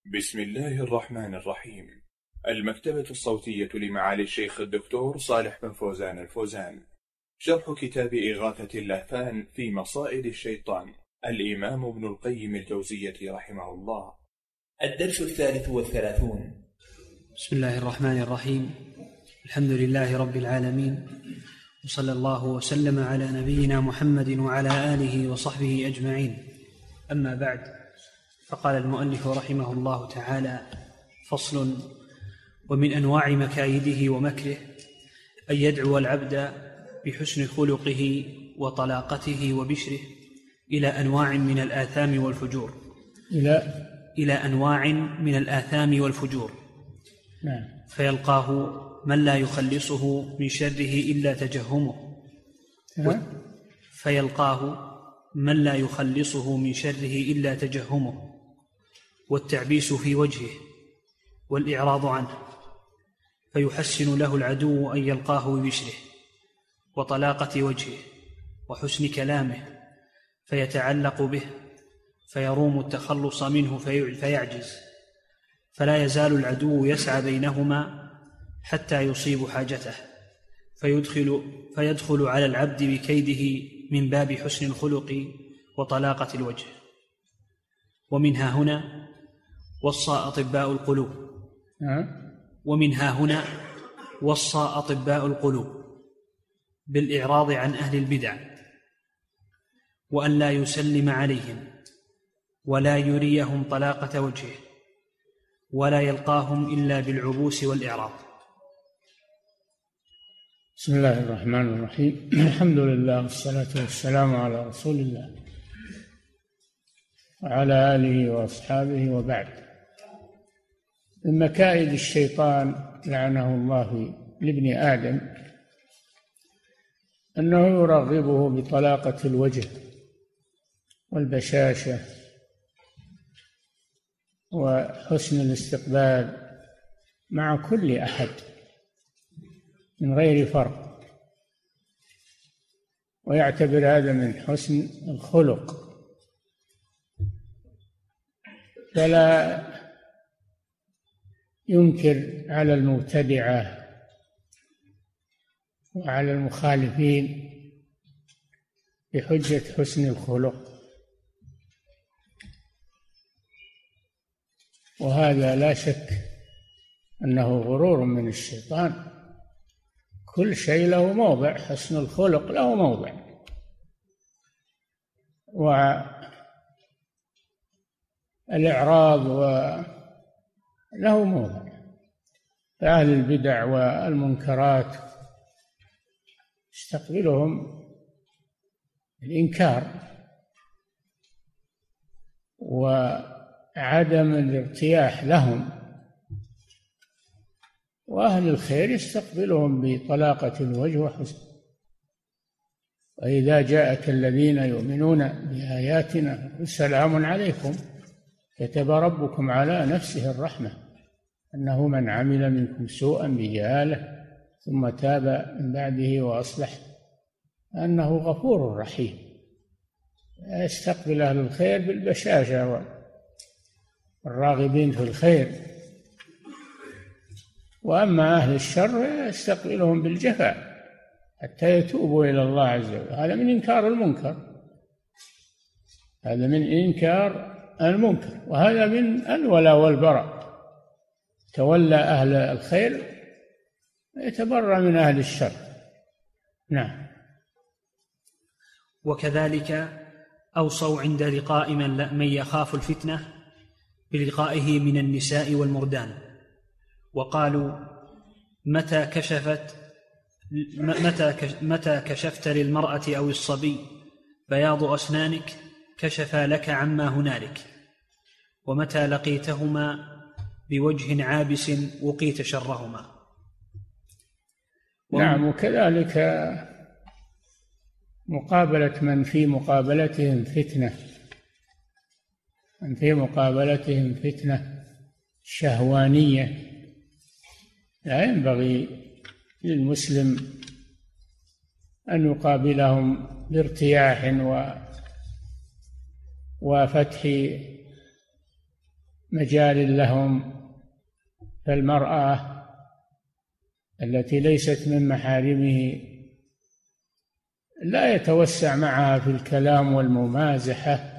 بسم الله الرحمن الرحيم. المكتبة الصوتية لمعالي الشيخ الدكتور صالح بن فوزان الفوزان. شرح كتاب إغاثة اللهفان في مصائد الشيطان، الإمام ابن القيم الجوزية رحمه الله. الدرس 33. بسم الله الرحمن الرحيم. الحمد لله رب العالمين، وصلى الله وسلم على نبينا محمد وعلى آله وصحبه أجمعين. أما بعد، فقال المؤلف رحمه الله تعالى: فصل: ومن أنواع مكايده ومكره أن يدعو العبد بحسن خلقه وطلاقته وبشره إلى أنواع من الآثام والفجور إلى أنواع من الآثام والفجور. نعم. فيلقاه من لا يخلصه من شره إلا تجهمه والتعبيس في وجهه والإعراض عنه، فيحسن له العدو أن يلقاه ببشره وطلاقة وجهه وحسن كلامه، فيتعلق به فيروم التخلص منه فيعجز، فلا يزال العدو يسعى بينهما حتى يصيب حاجته، فيدخل على العبد بكيده من باب حسن الخلق وطلاقة الوجه. ومنها هنا وصى أطباء القلوب بالإعراض عن أهل البدع، وأن لا يسلم عليهم ولا يريهم طلاقة وجهه، ولا يلقاهم إلا بالعبوس والإعراض. بسم الله الرحمن الرحيم. الحمد لله والصلاة والسلام على رسول الله وعلى آله وأصحابه، وبعد. من مكائد الشيطان لعنه الله لابن آدم أنه يرغبه بطلاقة الوجه والبشاشة وحسن الاستقبال مع كل أحد من غير فرق، ويعتبر هذا من حسن الخلق، فلا ينكر على المبتدعة وعلى المخالفين بحجة حسن الخلق، وهذا لا شك أنه غرور من الشيطان. كل شيء له موضع، حسن الخلق له موضع، والإعراض له موضع. فأهل البدع والمنكرات يستقبلهم الإنكار وعدم الارتياح لهم، وأهل الخير يستقبلهم بطلاقة الوجه وحسن. وإذا جاءك الذين يؤمنون بآياتنا السلام عليكم كتب ربكم على نفسه الرحمة أنه من عمل منكم سوءا بجهالة ثم تاب من بعده وأصلح أنه غفور رحيم. يستقبل أهل الخير بالبشاشة والراغبين في الخير، وأما أهل الشر يستقبلهم بالجفاء حتى يتوبوا إلى الله عز وجل. هذا من إنكار المنكر، وهذا من الولاء والبراء. تولى أهل الخير يتبرأ من أهل الشر. نعم. وكذلك أوصوا عند لقاء من يخاف الفتنة بلقائه من النساء والمردان، وقالوا: متى كشفت للمرأة أو الصبي بياض أسنانك كشف لك عما هنالك، ومتى لقيتهما بوجه عابس وقيت شرهما. نعم. وكذلك مقابلة من في مقابلتهم فتنة شهوانية، لا ينبغي للمسلم أن يقابلهم بارتياح وفتح مجال لهم. فالمرأة التي ليست من محارمه لا يتوسع معها في الكلام والممازحة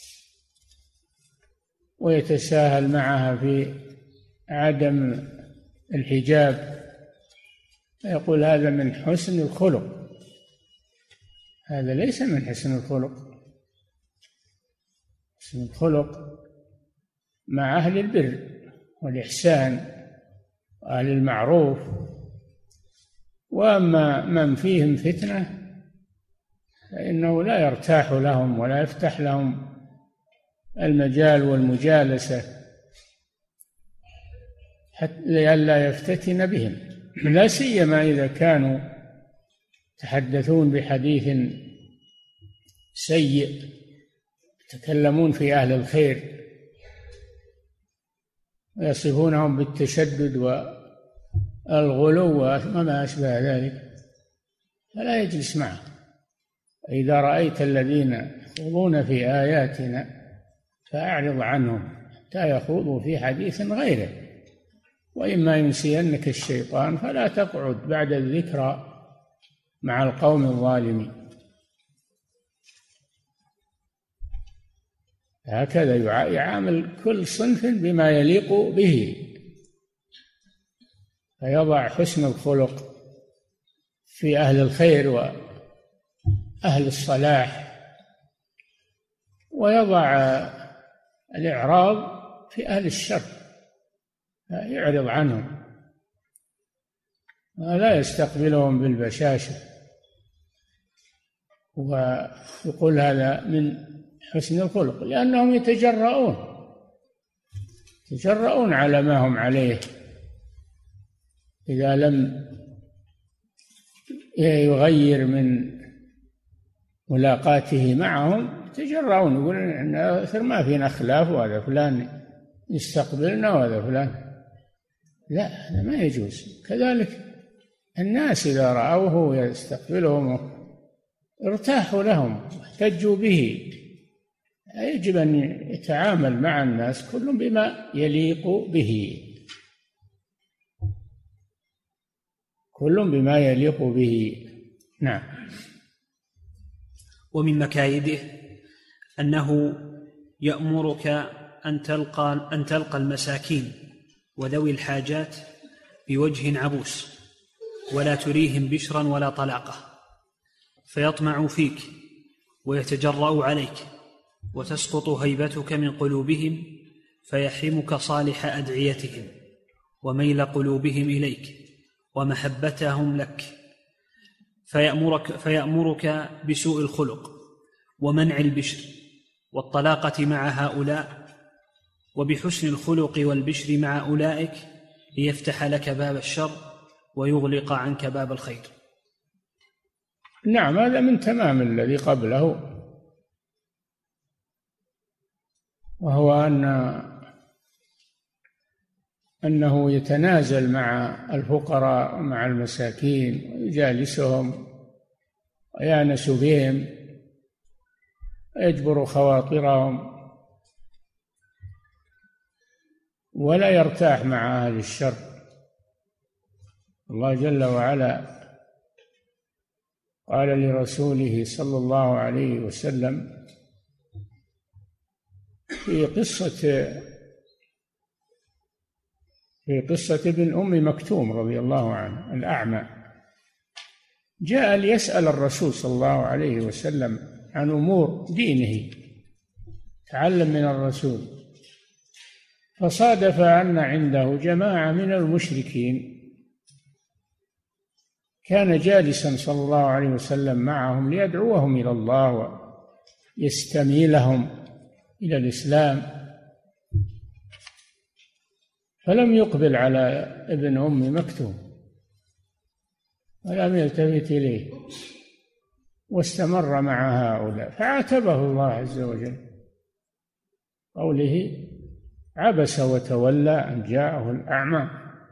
ويتساهل معها في عدم الحجاب، يقول هذا من حسن الخلق. هذا ليس من حسن الخلق. حسن الخلق مع أهل البر والإحسان وأهل المعروف، وأما من فيهم فتنة فإنه لا يرتاح لهم ولا يفتح لهم المجال والمجالسة حتى لئلا يفتتن بهم، لا سيما إذا كانوا يتحدثون بحديث سيء، يتكلمون في أهل الخير ويصفونهم بالتشدد والغلو وما أشبه ذلك، فلا يجلس معه. إذا رأيت الذين يخوضون في آياتنا فأعرض عنهم حتى يخوضوا في حديث غيره، وإما ينسينك الشيطان فلا تقعد بعد الذكرى مع القوم الظالمين. هكذا يعامل كل صنف بما يليق به، فيضع حسن الخلق في أهل الخير وأهل الصلاح، ويضع الإعراض في أهل الشر، يعرض عنهم ولا يستقبلهم بالبشاشة، ويقول هذا من حسن الخلق، لأنهم يتجرؤون على ما هم عليه. إذا لم يغير من ملاقاته معهم يتجرؤون، يقولون إن ما فينا خلاف، وهذا فلان يستقبلنا وهذا فلان. لا، هذا ما يجوز. كذلك الناس إذا رأوه يستقبلهم ارتاحوا لهم واحتجوا به. يجب أن يتعامل مع الناس كل بما يليق به، كل بما يليق به. نعم. ومن مكايده أنه يأمرك أن تلقى المساكين وذوي الحاجات بوجه عبوس، ولا تريهم بشرا ولا طلاقة، فيطمع فيك ويتجرأ عليك، وتسقط هيبتك من قلوبهم، فيحرمك صالح أدعيتهم وميل قلوبهم إليك ومحبتهم لك، فيأمرك بسوء الخلق ومنع البشر والطلاقة مع هؤلاء، وبحسن الخلق والبشر مع أولئك، ليفتح لك باب الشر ويغلق عنك باب الخير. نعم، هذا من تمام الذي قبله، وهو أنه يتنازل مع الفقراء ومع المساكين ويجالسهم ويأنس بهم ويجبر خواطرهم، ولا يرتاح مع أهل الشر. الله جل وعلا قال لرسوله صلى الله عليه وسلم في قصة ابن أم مكتوم رضي الله عنه الأعمى، جاء ليسأل الرسول صلى الله عليه وسلم عن أمور دينه، تعلم من الرسول، فصادف أن عنده جماعة من المشركين، كان جالسا صلى الله عليه وسلم معهم ليدعوهم إلى الله ويستميلهم إلى الإسلام، فلم يقبل على ابن أم مكتوم ولم يلتفت إليه، واستمر مع هؤلاء، فعاتبه الله عز وجل قوله عبس وتولى أن جاءه الأعمى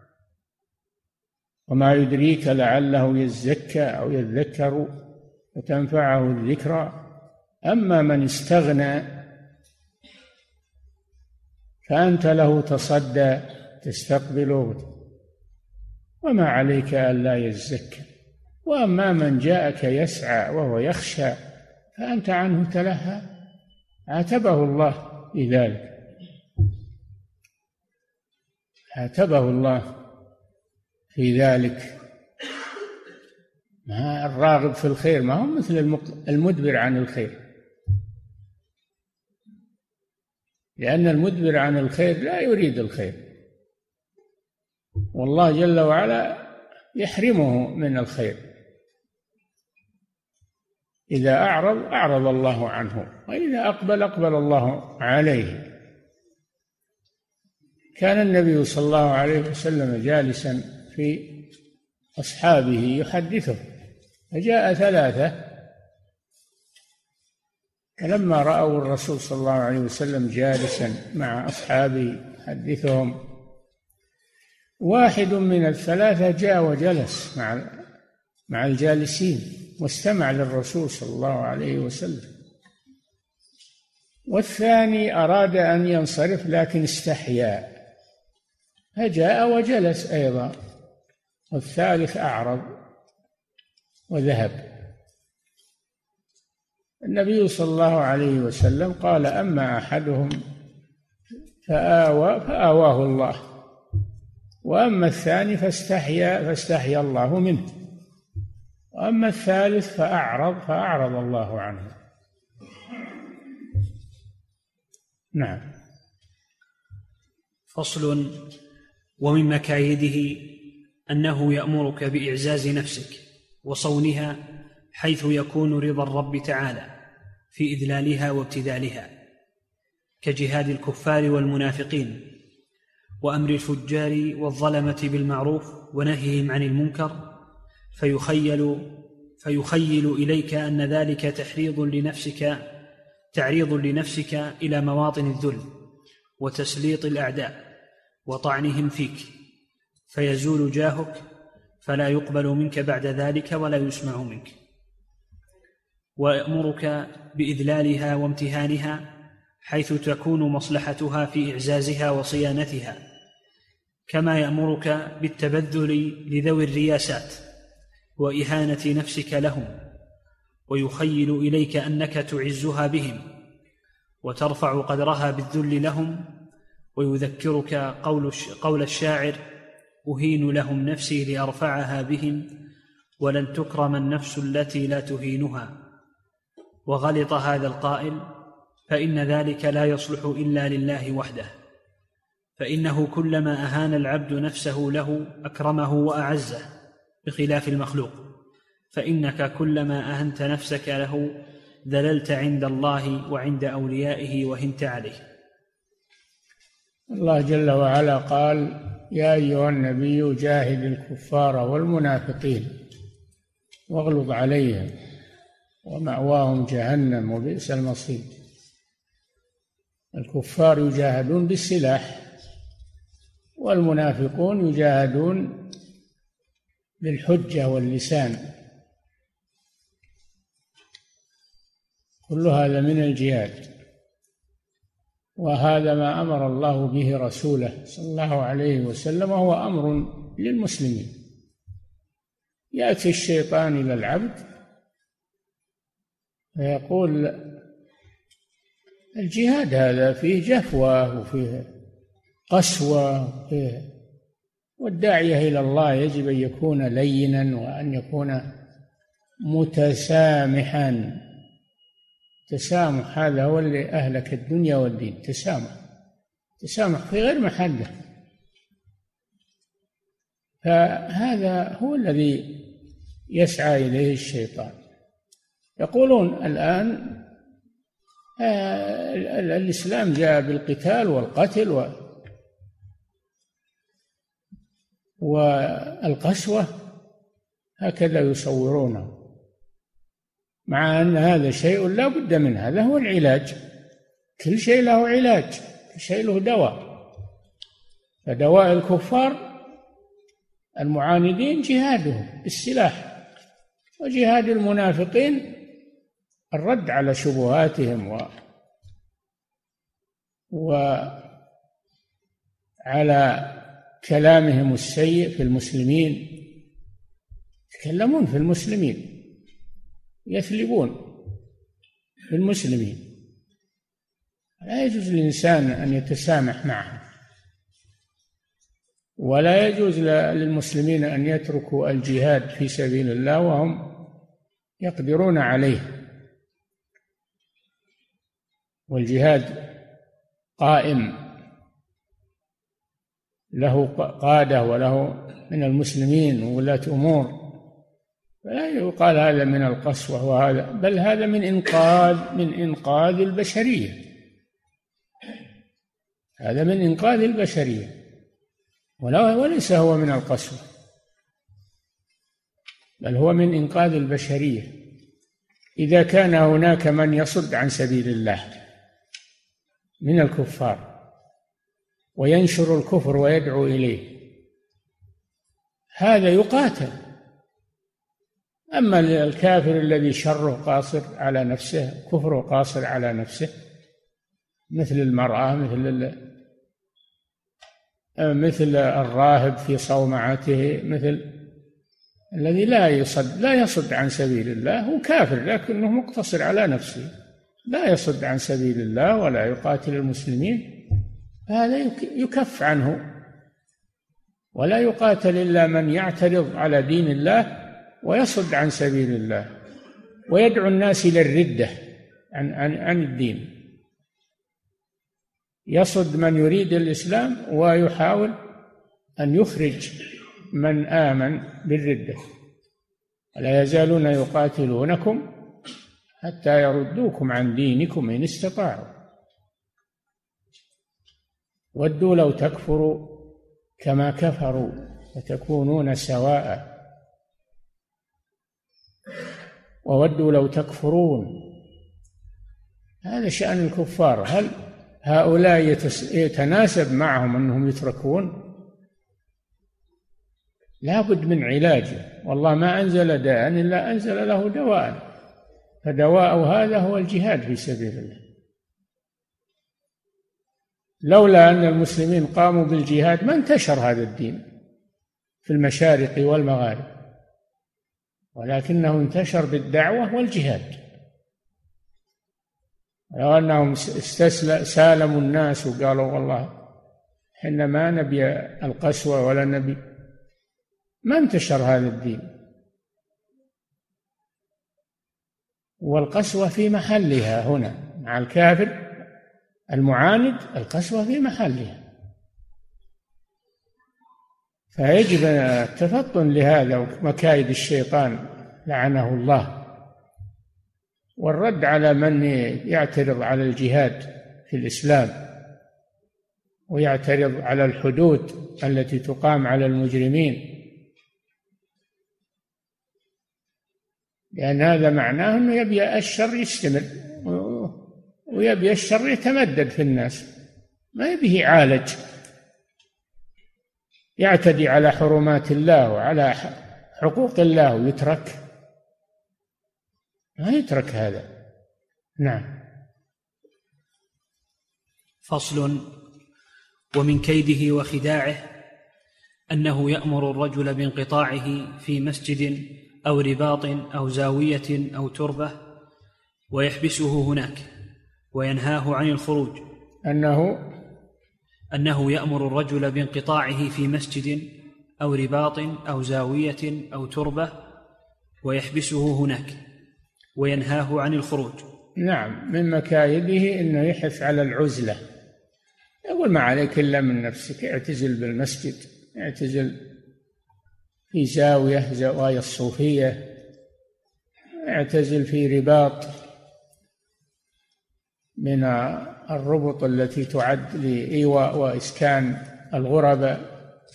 وما يدريك لعله يزكى أو يذكر وتنفعه الذكرى، أما من استغنى فأنت له تصدى تستقبله، وما عليك ألا يزكى. وأما من جاءك يسعى وهو يخشى فأنت عنه تلهى، عاتبه الله بذلك، عاتبه الله في ذلك. ما الراغب في الخير ما هو مثل المدبر عن الخير، لأن المدبر عن الخير لا يريد الخير، والله جل وعلا يحرمه من الخير. إذا أعرض الله عنه، وإذا أقبل الله عليه. كان النبي صلى الله عليه وسلم جالسا في أصحابه يحدثه، فجاء ثلاثة، فلما رأوا الرسول صلى الله عليه وسلم جالسا مع أصحابه يحدثهم، واحد من الثلاثة جاء وجلس مع الجالسين واستمع للرسول صلى الله عليه وسلم، والثاني أراد أن ينصرف لكن استحيا فجاء وجلس أيضا، والثالث أعرض وذهب. النبي صلى الله عليه وسلم قال: أما أحدهم فآواه الله، وأما الثاني فاستحيا الله منه، وأما الثالث فأعرض الله عنه. نعم. فصل. ومن مكايده أنه يأمرك بإعزاز نفسك وصونها حيث يكون رضا الرب تعالى في إذلالها وابتذالها، كجهاد الكفار والمنافقين، وأمر الفجار والظلمة بالمعروف ونهيهم عن المنكر، فيخيل إليك أن ذلك تعريض لنفسك إلى مواطن الذل وتسليط الأعداء وطعنهم فيك، فيزول جاهك فلا يقبل منك بعد ذلك ولا يسمع منك. ويأمرك بإذلالها وامتهانها حيث تكون مصلحتها في إعزازها وصيانتها، كما يأمرك بالتبذل لذوي الرياسات وإهانة نفسك لهم، ويخيل إليك أنك تعزها بهم وترفع قدرها بالذل لهم، ويذكرك قول الشاعر: أهين لهم نفسي لأرفعها بهم، ولن تكرم النفس التي لا تهينها. وغلط هذا القائل، فإن ذلك لا يصلح إلا لله وحده، فإنه كلما أهان العبد نفسه له أكرمه وأعزه، بخلاف المخلوق، فإنك كلما أهنت نفسك له ذللت عند الله وعند أوليائه وهنت عليه. الله جل وعلا قال: يا أيها النبي جاهد الكفار والمنافقين واغلظ عليهم ومأواهم جهنم وبئس المصير. الكفار يجاهدون بالسلاح، والمنافقون يجاهدون بالحجة واللسان، كل هذا من الجهاد، وهذا ما أمر الله به رسوله صلى الله عليه وسلم، وهو أمر للمسلمين. يأتي الشيطان إلى العبد فيقول: الجهاد هذا فيه جفوة وفيه قسوة والداعية إلى الله يجب أن يكون لينا وأن يكون متسامحا. التسامح هذا هو اللي أهلك الدنيا والدين، تسامح في غير محله. فهذا هو الذي يسعى إليه الشيطان. يقولون الآن الإسلام جاء بالقتال والقتل والقسوة، هكذا يصورونه، مع أن هذا شيء لا بد منه، هذا هو العلاج. كل شيء له علاج، كل شيء له دواء. فدواء الكفار المعاندين جهادهم بالسلاح، وجهاد المنافقين الرد على شبهاتهم على كلامهم السيء في المسلمين، يتكلمون في المسلمين، يثلبون في المسلمين. لا يجوز للإنسان أن يتسامح معهم، ولا يجوز للمسلمين أن يتركوا الجهاد في سبيل الله وهم يقدرون عليه. والجهاد قائم، له قادة وله من المسلمين وولاة أمور، فلا يقال هذا من القسوة وهذا، بل هذا من إنقاذ البشرية، هذا من إنقاذ البشرية وليس هو من القسوة، بل هو من إنقاذ البشرية. إذا كان هناك من يصد عن سبيل الله من الكفار وينشر الكفر ويدعو إليه، هذا يقاتل. أما الكافر الذي شره قاصر على نفسه، كفره قاصر على نفسه، مثل المرأة، مثل الراهب في صومعته، مثل الذي لا يصد عن سبيل الله، هو كافر لكنه مقتصر على نفسه، لا يصد عن سبيل الله ولا يقاتل المسلمين، هذا يكف عنه. ولا يقاتل إلا من يعترض على دين الله ويصد عن سبيل الله ويدعو الناس إلى الردة عن الدين، يصد من يريد الإسلام ويحاول أن يخرج من آمن بالردة. ولا يزالون يقاتلونكم حتى يردوكم عن دينكم إن استطاعوا ودوا لو تكفروا كما كفروا فتكونون سواء وودوا لو تكفرون. هذا شأن الكفار. هل هؤلاء يتناسب معهم أنهم يتركون؟ لا بد من علاجه، والله ما أنزل داء إلا أنزل له دواء، فدواء هذا هو الجهاد في سبيل الله. لولا أن المسلمين قاموا بالجهاد ما انتشر هذا الدين في المشارق والمغارب، ولكنه انتشر بالدعوة والجهاد. لو أنهم سالموا الناس وقالوا والله إحنا ما نبي القسوة ولا نبي، ما انتشر هذا الدين. والقسوة في محلها هنا مع الكافر المعاند، القسوة في محلها، فيجب التفطن لهذا ومكايد الشيطان لعنه الله، والرد على من يعترض على الجهاد في الإسلام ويعترض على الحدود التي تقام على المجرمين، لأن هذا معناه أنه يبي الشر يستمر ويبي الشر يتمدد في الناس، ما يبيه يعالج، يعتدي على حرمات الله وعلى حقوق الله ويترك، ما يترك هذا. نعم. فصل. ومن كيده وخداعه أنه يأمر الرجل بانقطاعه في مسجد أو رباط أو زاوية أو تربة ويحبسه هناك وينهاه عن الخروج. أنه يأمر الرجل بانقطاعه في مسجد أو رباط أو زاوية أو تربة ويحبسه هناك وينهاه عن الخروج. نعم، من مكايده أنه يحث على العزلة، يقول ما عليك إلا من نفسك، اعتزل بالمسجد، اعتزل في زوايا الصوفية، اعتزل في رباط من الربط التي تعد لإيواء وإسكان الغرباء،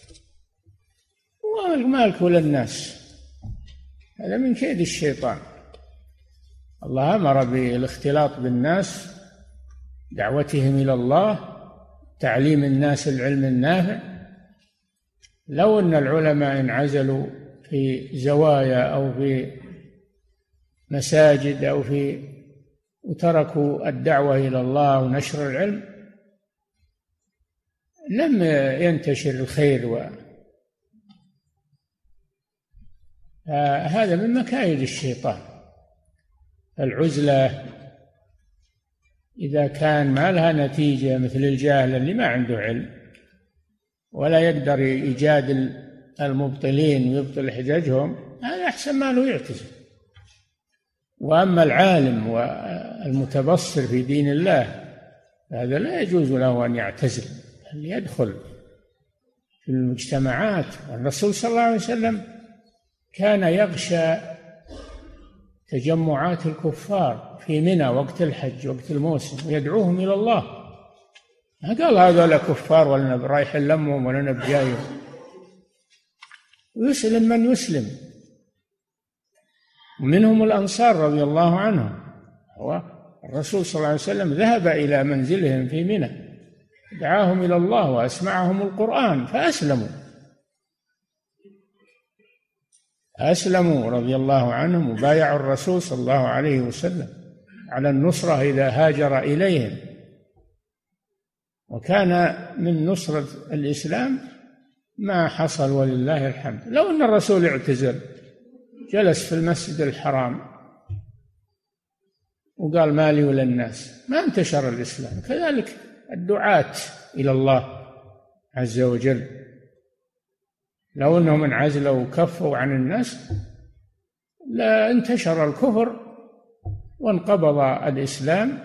والمال كل الناس، هذا من كيد الشيطان. الله أمر بالاختلاط بالناس، دعوتهم إلى الله، تعليم الناس العلم النافع. لو أن العلماء انعزلوا في زوايا أو في مساجد أو وتركوا الدعوة إلى الله ونشر العلم، لم ينتشر الخير هذا من مكايد الشيطان. العزلة إذا كان ما لها نتيجة، مثل الجاهل اللي ما عنده علم ولا يقدر يجادل المبطلين ويبطل حججهم، هذا أحسن ما له يعتزل. وأما العالم والمتبصر في دين الله هذا لا يجوز له أن يعتزل، أن يدخل في المجتمعات. الرسول صلى الله عليه وسلم كان يغشى تجمعات الكفار في منى وقت الحج وقت الموسم ويدعوهم إلى الله. ما قال هذول كفار ولا رايح لمهم ولا بجايهم. يسلم من يسلم، ومنهم الأنصار رضي الله عنهم. الرسول صلى الله عليه وسلم ذهب إلى منزلهم في منى، دعاهم إلى الله وأسمعهم القرآن فأسلموا رضي الله عنهم، وبايعوا الرسول صلى الله عليه وسلم على النصرة إذا هاجر إليهم. وكان من نصرة الإسلام ما حصل ولله الحمد. لو أن الرسول اعتزل جلس في المسجد الحرام وقال ما لي ولا الناس، ما انتشر الإسلام. كذلك الدعاة إلى الله عز وجل لو أنهم انعزلوا وكفوا عن الناس لا انتشر الكفر وانقبض الإسلام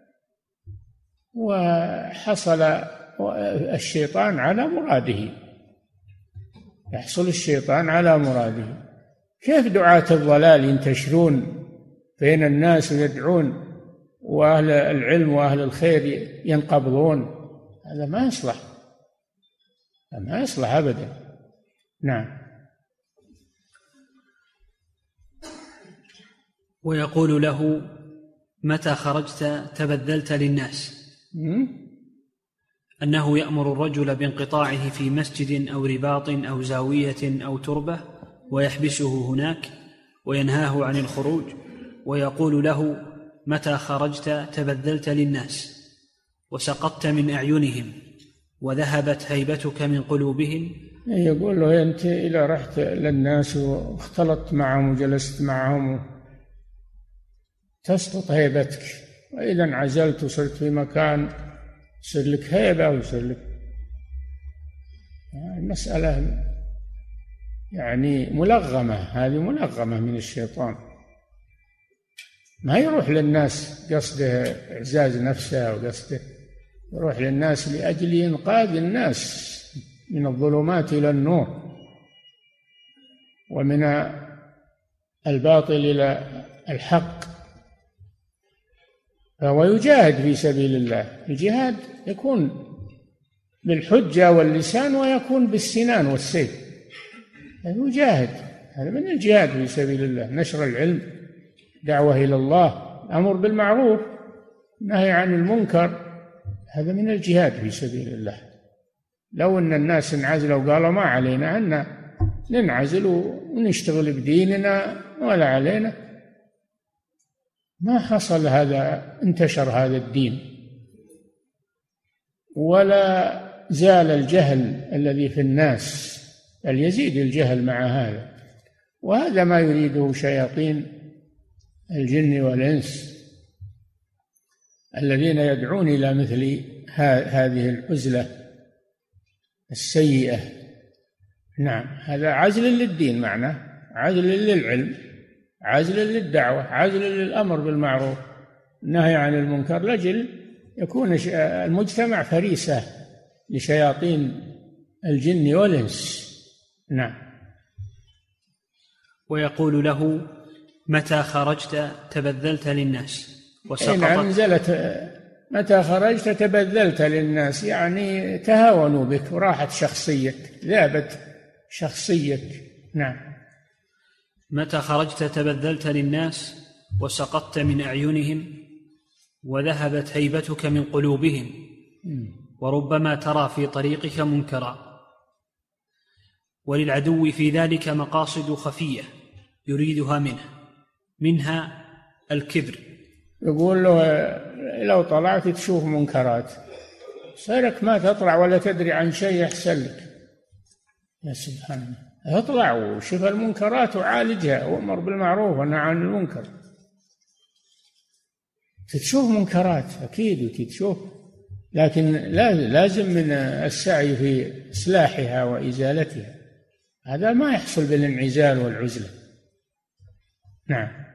وحصل الشيطان على مراده، يحصل الشيطان على مراده. كيف دعاة الضلال ينتشرون بين الناس ويدعون وأهل العلم وأهل الخير ينقبضون؟ هذا ما يصلح، ما يصلح أبدا. نعم. ويقول له متى خرجت تبذلت للناس، أنه يأمر الرجل بانقطاعه في مسجد أو رباط أو زاوية أو تربة ويحبسه هناك وينهاه عن الخروج، ويقول له متى خرجت تبذلت للناس وسقطت من أعينهم وذهبت هيبتك من قلوبهم. يقول له أنت إذا رحت للناس واختلطت معهم وجلست معهم تسقط هيبتك، وإذا انعزلت وصرت في مكان يصير لك هيبة ويصير لك. المسألة يعني ملغمة، هذه ملغمة من الشيطان. ما يروح للناس قصده إعزاز نفسه وقصده، يروح للناس لأجل إنقاذ الناس من الظلمات إلى النور ومن الباطل إلى الحق. فهو يجاهد في سبيل الله. الجهاد يكون بالحجة واللسان ويكون بالسنان والسيف، يجاهد. هذا من الجهاد في سبيل الله، نشر العلم، دعوة إلى الله، أمر بالمعروف، نهي عن المنكر، هذا من الجهاد في سبيل الله. لو أن الناس انعزلوا وقالوا ما علينا أن ننعزل ونشتغل بديننا ولا علينا، ما حصل هذا، انتشر هذا الدين ولا زال الجهل الذي في الناس، بل يزيد الجهل مع هذا. وهذا ما يريده شياطين الجن والإنس الذين يدعون إلى مثل هذه العزلة السيئة. نعم، هذا عزل للدين، معناه عزل للعلم، عزل للدعوة، عزل للأمر بالمعروف، النهي عن المنكر، لأجل يكون المجتمع فريسة لشياطين الجن والإنس. نعم. ويقول له متى خرجت تبذلت للناس وسقطت. نعم، نزلت متى خرجت تبذلت للناس، يعني تهاونوا بك وراحت شخصيتك، ذابت شخصيتك. نعم. متى خرجت تبذلت للناس وسقطت من أعينهم وذهبت هيبتك من قلوبهم، وربما ترى في طريقك منكرا، وللعدو في ذلك مقاصد خفية يريدها منها الكبر. يقول له لو طلعت تشوف منكرات، صيرك ما تطلع ولا تدري عن شيء أحسن لك. يا سبحان الله، اطلع وشوف المنكرات وعالجها، وأمر بالمعروف ونهى عن المنكر. تشوف منكرات أكيد وتشوف، لكن لازم من السعي في إصلاحها وإزالتها. هذا ما يحصل بالانعزال والعزلة. نعم.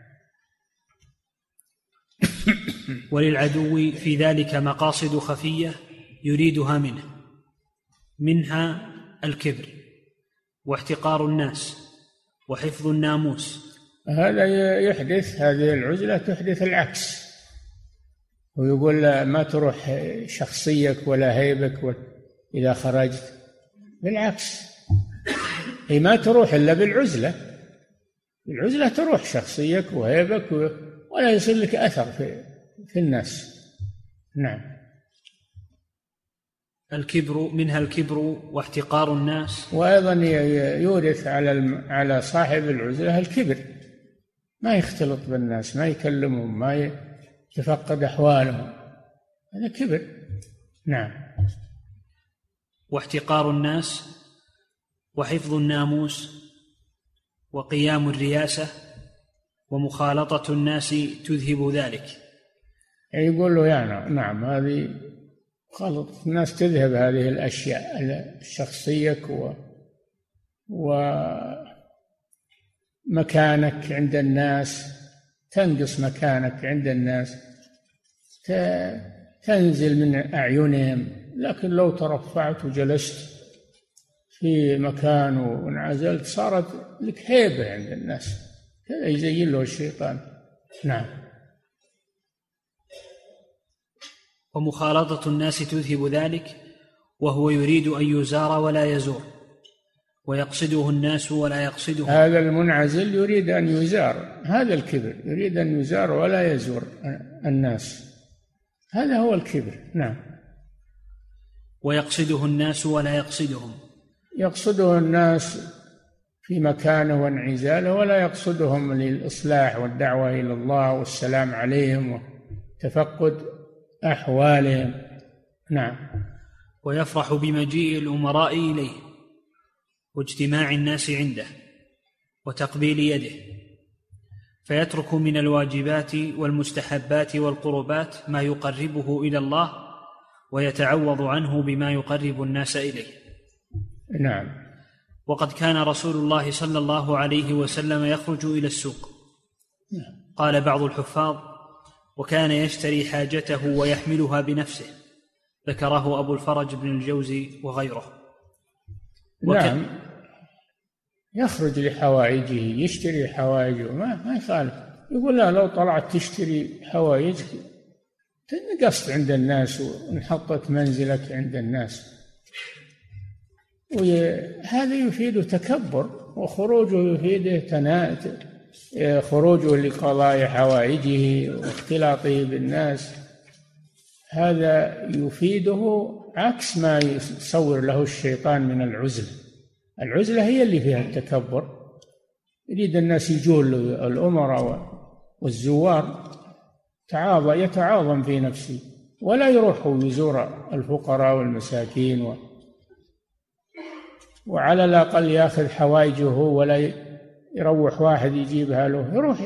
وللعدو في ذلك مقاصد خفية يريدها منه، منها الكبر واحتقار الناس وحفظ الناموس. هذا يحدث، هذه العزلة تحدث العكس، ويقول ما تروح شخصيك ولا هيبك إذا خرجت، بالعكس هي ما تروح إلا بالعزلة. بالعزلة تروح شخصيك وهيبك ولا يصير لك أثر في الناس. نعم. الكبر، منها الكبر واحتقار الناس. وأيضا يورث على صاحب العزلة الكبر، ما يختلط بالناس، ما يكلمهم، ما يتفقد أحوالهم، هذا كبر. نعم. واحتقار الناس وحفظ الناموس وقيام الرياسة ومخالطة الناس تذهب ذلك. يقول له يعني نعم، هذه خلط الناس تذهب هذه الأشياء، شخصيك ومكانك عند الناس، تنقص مكانك عند الناس، تنزل من أعينهم. لكن لو ترفعت وجلست في مكان وانعزلت صارت لك هيبة عند الناس، كذا يزين له الشيطان. نعم. ومخالطة الناس تذهب ذلك، وهو يريد أن يزار ولا يزور، ويقصده الناس ولا يقصده. هذا المنعزل يريد أن يزار، هذا الكبر، يريد أن يزار ولا يزور الناس، هذا هو الكبر. نعم. ويقصده الناس ولا يقصدهم، يقصده الناس في مكانه وانعزاله، ولا يقصدهم للإصلاح والدعوة إلى الله والسلام عليهم وتفقد أحوالهم. نعم. ويفرح بمجيء الأمراء إليه واجتماع الناس عنده وتقبيل يده، فيترك من الواجبات والمستحبات والقربات ما يقربه إلى الله، ويتعوض عنه بما يقرب الناس إليه. نعم. وقد كان رسول الله صلى الله عليه وسلم يخرج إلى السوق. قال بعض الحفاظ: وكان يشتري حاجته ويحملها بنفسه، ذكره أبو الفرج بن الجوزي وغيره. نعم، يخرج لحوائجه، يشتري حوائجه، ما يخالف. يقول لا، لو طلعت تشتري حوائجك تنقصت عند الناس وانحطت منزلك عند الناس. وهذا يفيد تكبر، وخروجه يفيده خروجه لقضاء حوائجه واختلاطه بالناس، هذا يفيده عكس ما يصور له الشيطان من العزلة. العزلة هي اللي فيها التكبر، يريد الناس يجون الأمراء والزوار، يتعاظم في نفسه، ولا يروح ويزور الفقراء والمساكين وعلى الأقل يأخذ حوائجه، ولا يروح واحد يجيبها له، يروح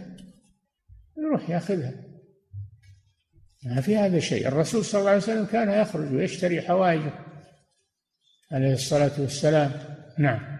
يأخذها. ما في هذا شيء. الرسول صلى الله عليه وسلم كان يخرج ويشتري حوائجه عليه الصلاة والسلام. نعم.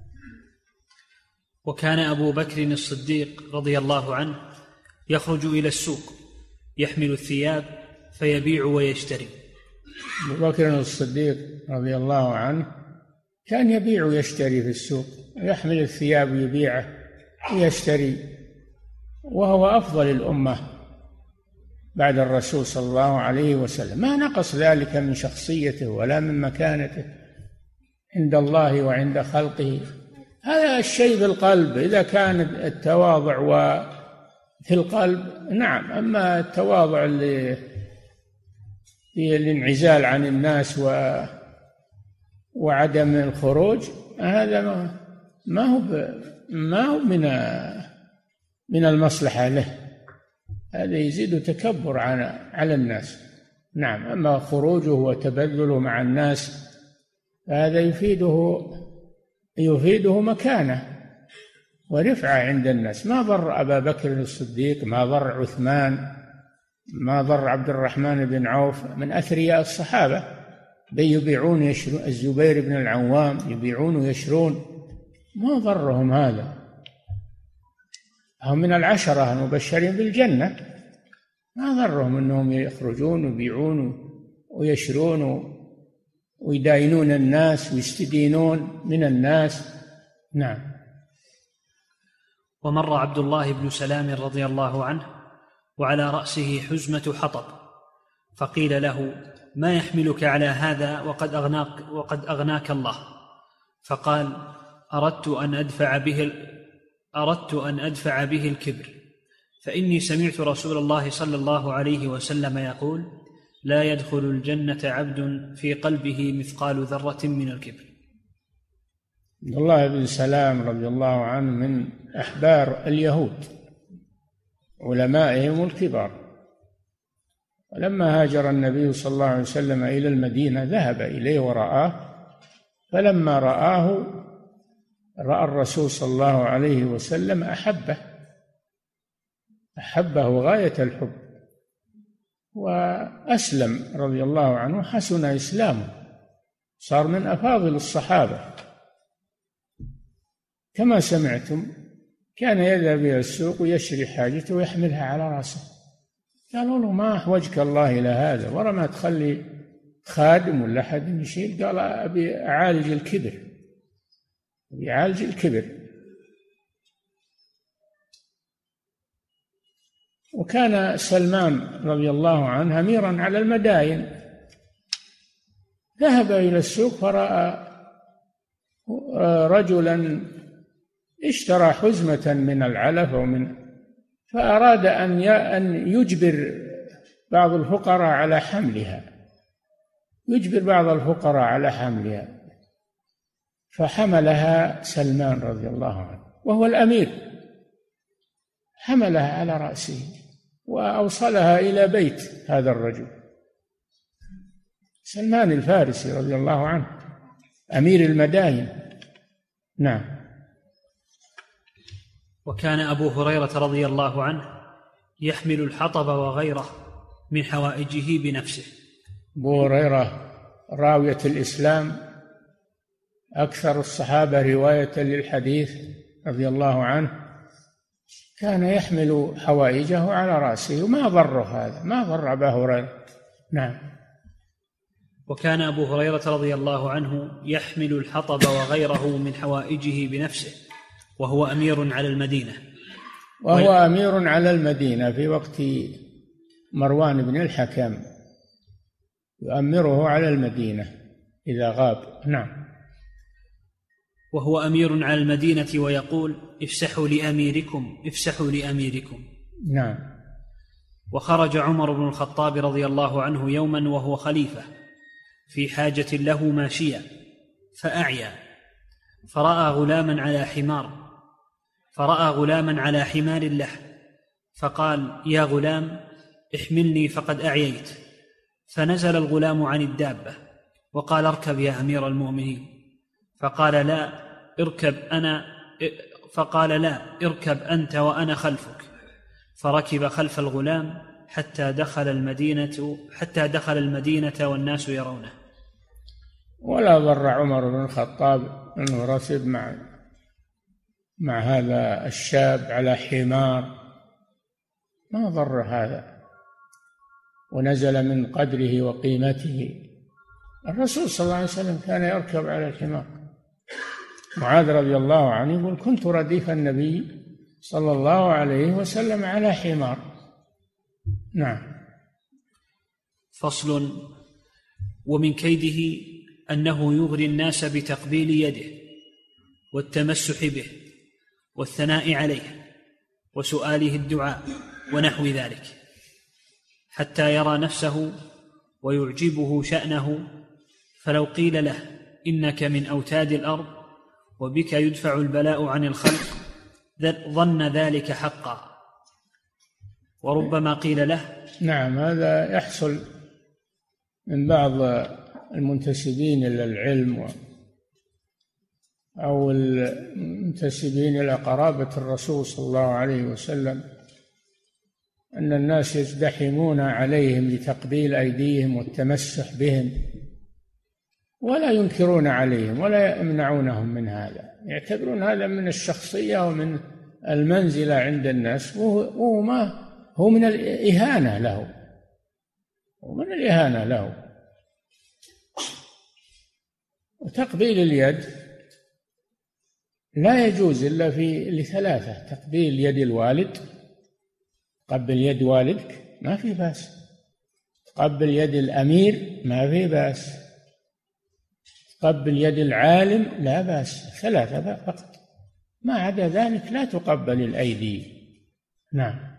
وكان أبو بكر الصديق رضي الله عنه يخرج إلى السوق يحمل الثياب فيبيع ويشتري. أبو بكر الصديق رضي الله عنه كان يبيع ويشتري في السوق، يحمل الثياب ويبيعه ويشتري، وهو أفضل الأمة بعد الرسول صلى الله عليه وسلم. ما نقص ذلك من شخصيته ولا من مكانته عند الله وعند خلقه. هذا الشيء بالقلب، إذا كان التواضع وفي القلب نعم، أما التواضع الانعزال عن الناس وعدم الخروج، هذا ما هو من المصلحة له، هذا يزيد تكبر على الناس. نعم. أما خروجه وتبذله مع الناس هذا يفيده مكانة ورفعة عند الناس. ما ضر أبا بكر الصديق، ما ضر عثمان، ما ضر عبد الرحمن بن عوف من أثرياء الصحابة، يبيعون يشرون، الزبير بن العوام يبيعون ويشرون، ما ضرهم هذا. هم من العشرة المبشرين بالجنة، ما ضرهم أنهم يخرجون ويبيعون ويشرون ويداينون الناس ويستدينون من الناس. نعم. ومر عبد الله بن سلام رضي الله عنه وعلى رأسه حزمة حطب، فقيل له: ما يحملك على هذا وقد أغناك الله؟ فقال: أردت أن أدفع به الكبر، فإني سمعت رسول الله صلى الله عليه وسلم يقول: لا يدخل الجنة عبد في قلبه مثقال ذرة من الكبر. عبد الله بن سلام رضي الله عنه من أحبار اليهود، علمائهم الكبار. ولما هاجر النبي صلى الله عليه وسلم إلى المدينة ذهب إليه ورآه، فلما رأى الرسول صلى الله عليه وسلم أحبه غاية الحب، وأسلم رضي الله عنه، حسن إسلامه، صار من أفاضل الصحابة. كما سمعتم كان يذهب إلى السوق ويشري حاجته ويحملها على رأسه. قالوا له: ما أحوجك الله إلى هذا، ورا ما تخلي خادم ولا أحد يشيل؟ قال: أبي أعالج الكبر. وكان سلمان رضي الله عنه أميرا على المداين، ذهب إلى السوق فرأى رجلا اشترى حزمة من العلف فأراد أن يجبر بعض الفقراء على حملها، فحملها سلمان رضي الله عنه وهو الأمير، حملها على رأسه وأوصلها إلى بيت هذا الرجل سلمان الفارسي رضي الله عنه أمير المداين. نعم. وكان أبو هريرة رضي الله عنه يحمل الحطب وغيره من حوائجه بنفسه. أبو هريرة راوية الإسلام، أكثر الصحابة رواية للحديث رضي الله عنه، كان يحمل حوائجه على رأسه وما ضره هذا، ما ضر أبا هريرة. نعم. وكان أبو هريرة رضي الله عنه يحمل الحطب وغيره من حوائجه بنفسه وهو أمير على المدينة، في وقت مروان بن الحكم يؤمره على المدينة إذا غاب. نعم. وهو أمير على المدينة ويقول: افسحوا لأميركم. نعم. وخرج عمر بن الخطاب رضي الله عنه يوما وهو خليفة في حاجة له ماشية، فأعيا، فرأى غلاما على حمار له، فقال: يا غلام احملني فقد أعييت. فنزل الغلام عن الدابة وقال: اركب يا أمير المؤمنين. فقال: لا، اركب أنت وأنا خلفك. فركب خلف الغلام حتى دخل المدينة والناس يرونه. ولا ضر عمر بن الخطاب أنه ركب مع هذا الشاب على حمار، ما ضر هذا، ونزل من قدره وقيمته. الرسول صلى الله عليه وسلم كان يركب على الحمار. معاذ رضي الله عنه يقول: كنت رديف النبي صلى الله عليه وسلم على حمار. نعم. فصل. ومن كيده أنه يغري الناس بتقبيل يده والتمسح به والثناء عليه وسؤاله الدعاء ونحو ذلك، حتى يرى نفسه ويعجبه شأنه، فلو قيل له: إنك من أوتاد الأرض وبك يدفع البلاء عن الخلق، ظن ذلك حقا. وربما قيل له: نعم، هذا يحصل من بعض المنتسبين إلى العلم أو المنتسبين إلى قرابة الرسول صلى الله عليه وسلم أن الناس يزدحمون عليهم لتقبيل أيديهم والتمسح بهم، ولا ينكرون عليهم ولا يمنعونهم من هذا، يعتبرون هذا من الشخصية ومن المنزلة عند الناس، هو من الإهانة له، ومن الإهانة له. وتقبيل اليد لا يجوز إلا لثلاثة: تقبيل يد الوالد، قبل يد والدك ما في بأس، تقبل يد الأمير ما في بأس، تقبل يد العالم لا بأس، ثلاثة فقط، ما عدا ذلك لا تقبل الأيدي. نعم.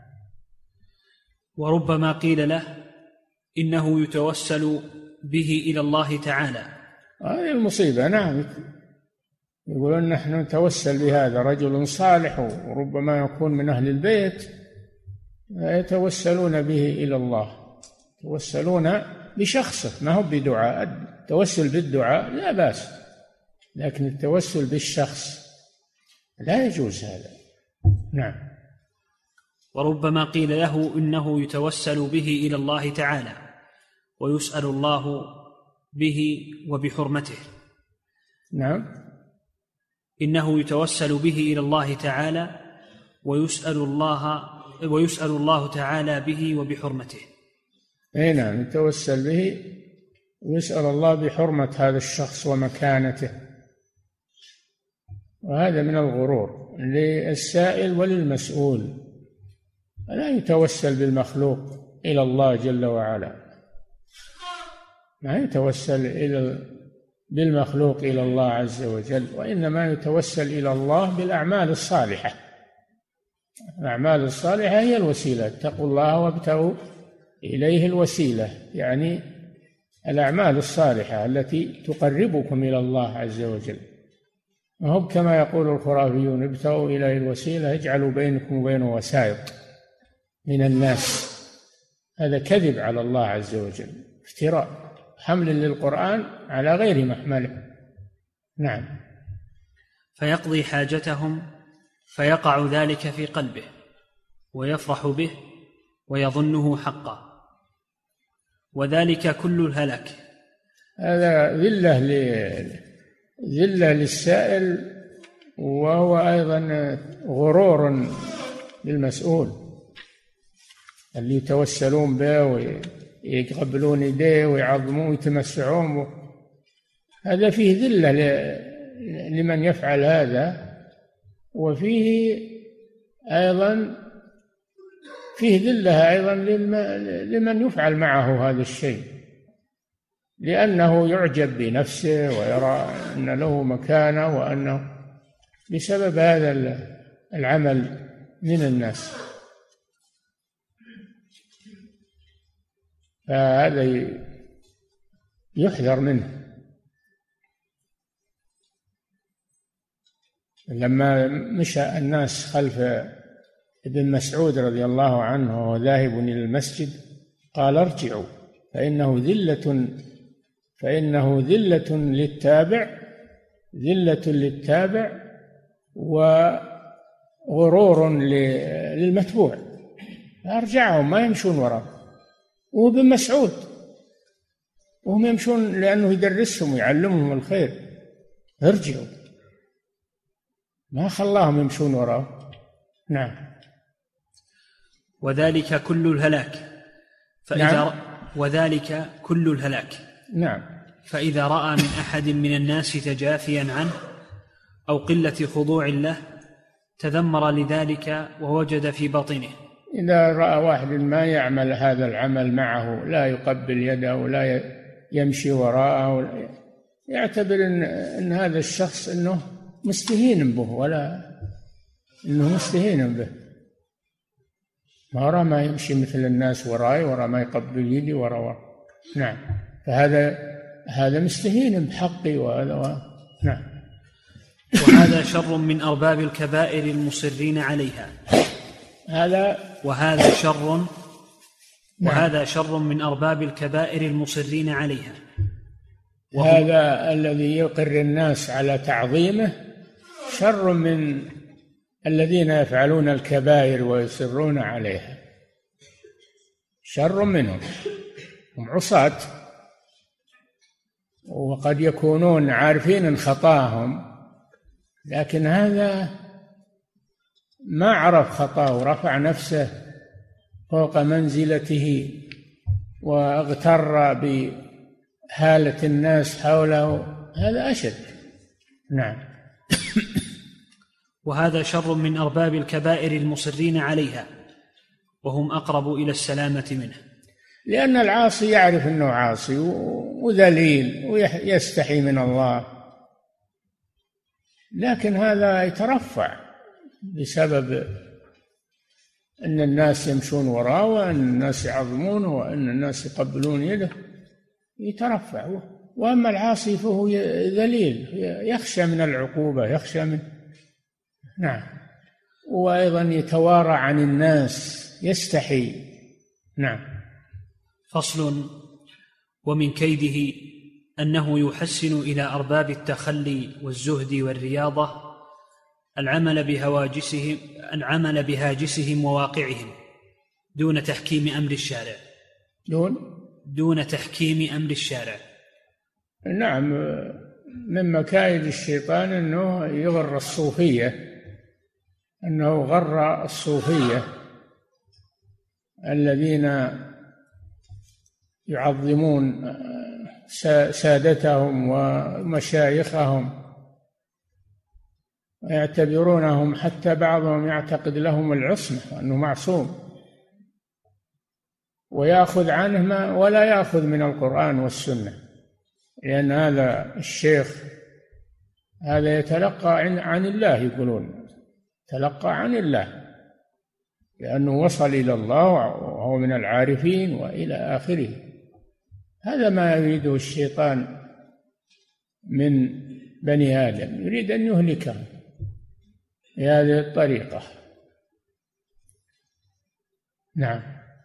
وربما قيل له إنه يتوسل به إلى الله تعالى. هذه المصيبة. نعم، يقولون نحن نتوسل بهذا، رجل صالح وربما يكون من أهل البيت، يتوسلون به إلى الله، يتوسلون بشخصه، ما هو بدعاء. التوسل بالدعاء لا بأس، لكن التوسل بالشخص لا يجوز هذا. نعم. وربما قيل له إنه يتوسل به إلى الله تعالى ويسأل الله به وبحرمته. نعم. إنه يتوسل به إلى الله تعالى ويسأل الله تعالى به وبحرمته. أي نعم، يتوسل به ويسأل الله بحرمة هذا الشخص ومكانته، وهذا من الغرور للسائل وللمسؤول. لا يتوسل بالمخلوق إلى الله جل وعلا، ما يتوسل بالمخلوق إلى الله عز وجل، وإنما يتوسل إلى الله بالأعمال الصالحة. الأعمال الصالحة هي الوسيلة، اتقوا الله وابتغوا إليه الوسيلة، يعني الأعمال الصالحة التي تقربكم إلى الله عز وجل. وهم كما يقول الخرافيون: ابتغوا إليه الوسيلة اجعلوا بينكم وبينه وسائط من الناس. هذا كذب على الله عز وجل، افتراء، حمل للقرآن على غير محمله. نعم. فيقضي حاجتهم فيقع ذلك في قلبه ويفرح به ويظنه حقا، وذلك كل الهلاك. هذا ذلة للسائل، وهو أيضا غرور للمسؤول، اللي يتوسلون به ويقبلون يديه ويعظمون ويتمسعون، هذا فيه ذلة لمن يفعل هذا، وفيه أيضا ذلة أيضا لمن يفعل معه هذا الشيء، لأنه يعجب بنفسه ويرى أن له مكانة، وأنه بسبب هذا العمل من الناس. فهذا يحذر منه. لما مشى الناس خلف ابن مسعود رضي الله عنه وهو ذاهب إلى المسجد قال: ارجعوا فإنه ذلة للتابع وغرور للمتبوع. أرجعهم ما يمشون وراء. وابن مسعود وهم يمشون لأنه يدرسهم ويعلمهم الخير، ارجعوا، ما خلاهم يمشون وراء. نعم. وذلك كل الهلاك. وذلك كل الهلاك. نعم. فإذا رأى من أحد من الناس تجافيا عنه أو قلة خضوع له تذمر لذلك ووجد في باطنه. إذا رأى واحد ما يعمل هذا العمل معه، لا يقبل يده ولا يمشي وراءه، يعتبر إن هذا الشخص إنه مستهين به، ولا إنه مستهين به، ما يمشي مثل الناس وراي، ورا ما يقبل يدي ورا. نعم. فهذا مستهين بحقي، نعم. وهذا شر من أرباب الكبائر المصرين عليها. وهذا شر وهذا شر من أرباب الكبائر المصرين عليها. هذا الذي يقر الناس على تعظيمه شر من الذين يفعلون الكبائر ويصرون عليها، شر منهم، هم عصاة وقد يكونون عارفين خطاهم، لكن هذا ما عرف خطاه ورفع نفسه فوق منزلته واغتر بهالة الناس حوله، هذا أشد. نعم. وهذا شر من أرباب الكبائر المصرين عليها، وهم أقرب إلى السلامة منه، لأن العاصي يعرف أنه عاصي وذليل ويستحي من الله، لكن هذا يترفع بسبب أن الناس يمشون وراءه وأن الناس يعظمونه وأن الناس يقبلون يده، يترفع. وأما العاصي فهو ذليل، يخشى من العقوبة، يخشى من نعم، وأيضا يتوارى عن الناس، يستحي. نعم. فصل. ومن كيده أنه يحسن إلى أرباب التخلي والزهد والرياضة العمل بهاجسهم وواقعهم دون تحكيم أمر الشارع. دون تحكيم أمر الشارع. نعم، من مكايد الشيطان أنه يغر الصوفية، أنه غر الصوفية الذين يعظمون سادتهم ومشايخهم ويعتبرونهم، حتى بعضهم يعتقد لهم العصمة وأنه معصوم، ويأخذ عنه ولا يأخذ من القرآن والسنة، لأن هذا الشيخ هذا يتلقى عن الله، يقولون تلقى عن الله لأنه وصل إلى الله وهو من العارفين وإلى آخره. هذا ما يريده الشيطان من بني آدم، يريد أن يهلكهم بهذه الطريقة. نعم.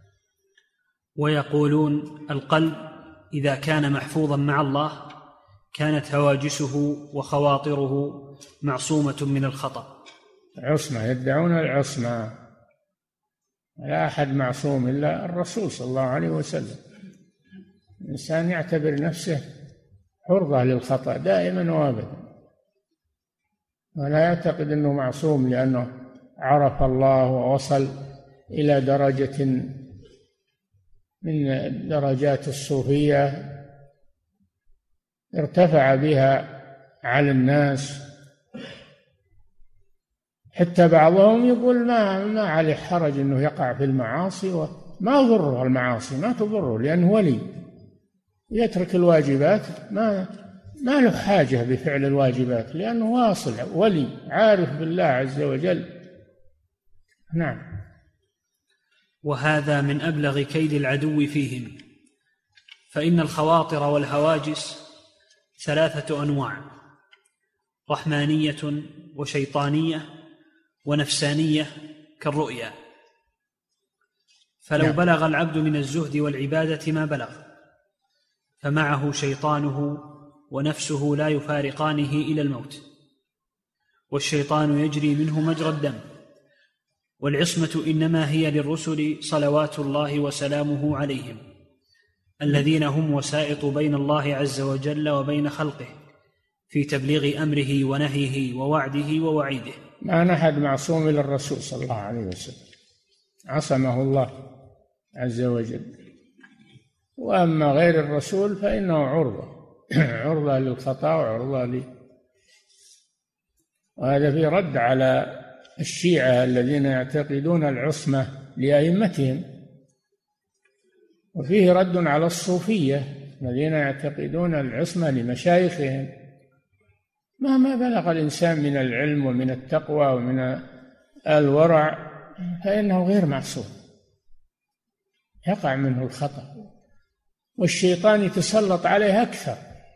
ويقولون القلب إذا كان محفوظا مع الله كانت هواجسه وخواطره معصومة من الخطأ. عصمة، يدعون العصمة، لا أحد معصوم إلا الرسول صلى الله عليه وسلم. الإنسان يعتبر نفسه عرضة للخطأ دائما وابدا، ولا يعتقد أنه معصوم لأنه عرف الله ووصل إلى درجة من درجات الصوفية ارتفع بها على الناس، حتى بعضهم يقول ما عليه حرج أنه يقع في المعاصي وما ضره المعاصي، ما تضره لأنه ولي يترك الواجبات، ما له حاجة بفعل الواجبات لأنه واصل ولي عارف بالله عز وجل. نعم. وهذا من أبلغ كيد العدو فيهم، فإن الخواطر والهواجس 3 أنواع: رحمانية وشيطانية ونفسانية كالرؤيا. فلو بلغ العبد من الزهد والعبادة ما بلغ، فمعه شيطانه ونفسه لا يفارقانه إلى الموت، والشيطان يجري منه مجرى الدم، والعصمة إنما هي للرسل صلوات الله وسلامه عليهم، الذين هم وسائط بين الله عز وجل وبين خلقه في تبليغ أمره ونهيه ووعده ووعيده. ما أحد معصوم إلا الرسول صلى الله عليه وسلم، عصمه الله عز وجل، وأما غير الرسول فإنه عرضة للخطأ وعرضة وهذا في رد على الشيعة الذين يعتقدون العصمة لأئمتهم، وفيه رد على الصوفية الذين يعتقدون العصمة لمشايخهم. مهما بلغ الإنسان من العلم ومن التقوى ومن الورع فإنه غير معصوم، يقع منه الخطأ، والشيطان يتسلط عليه أكثر،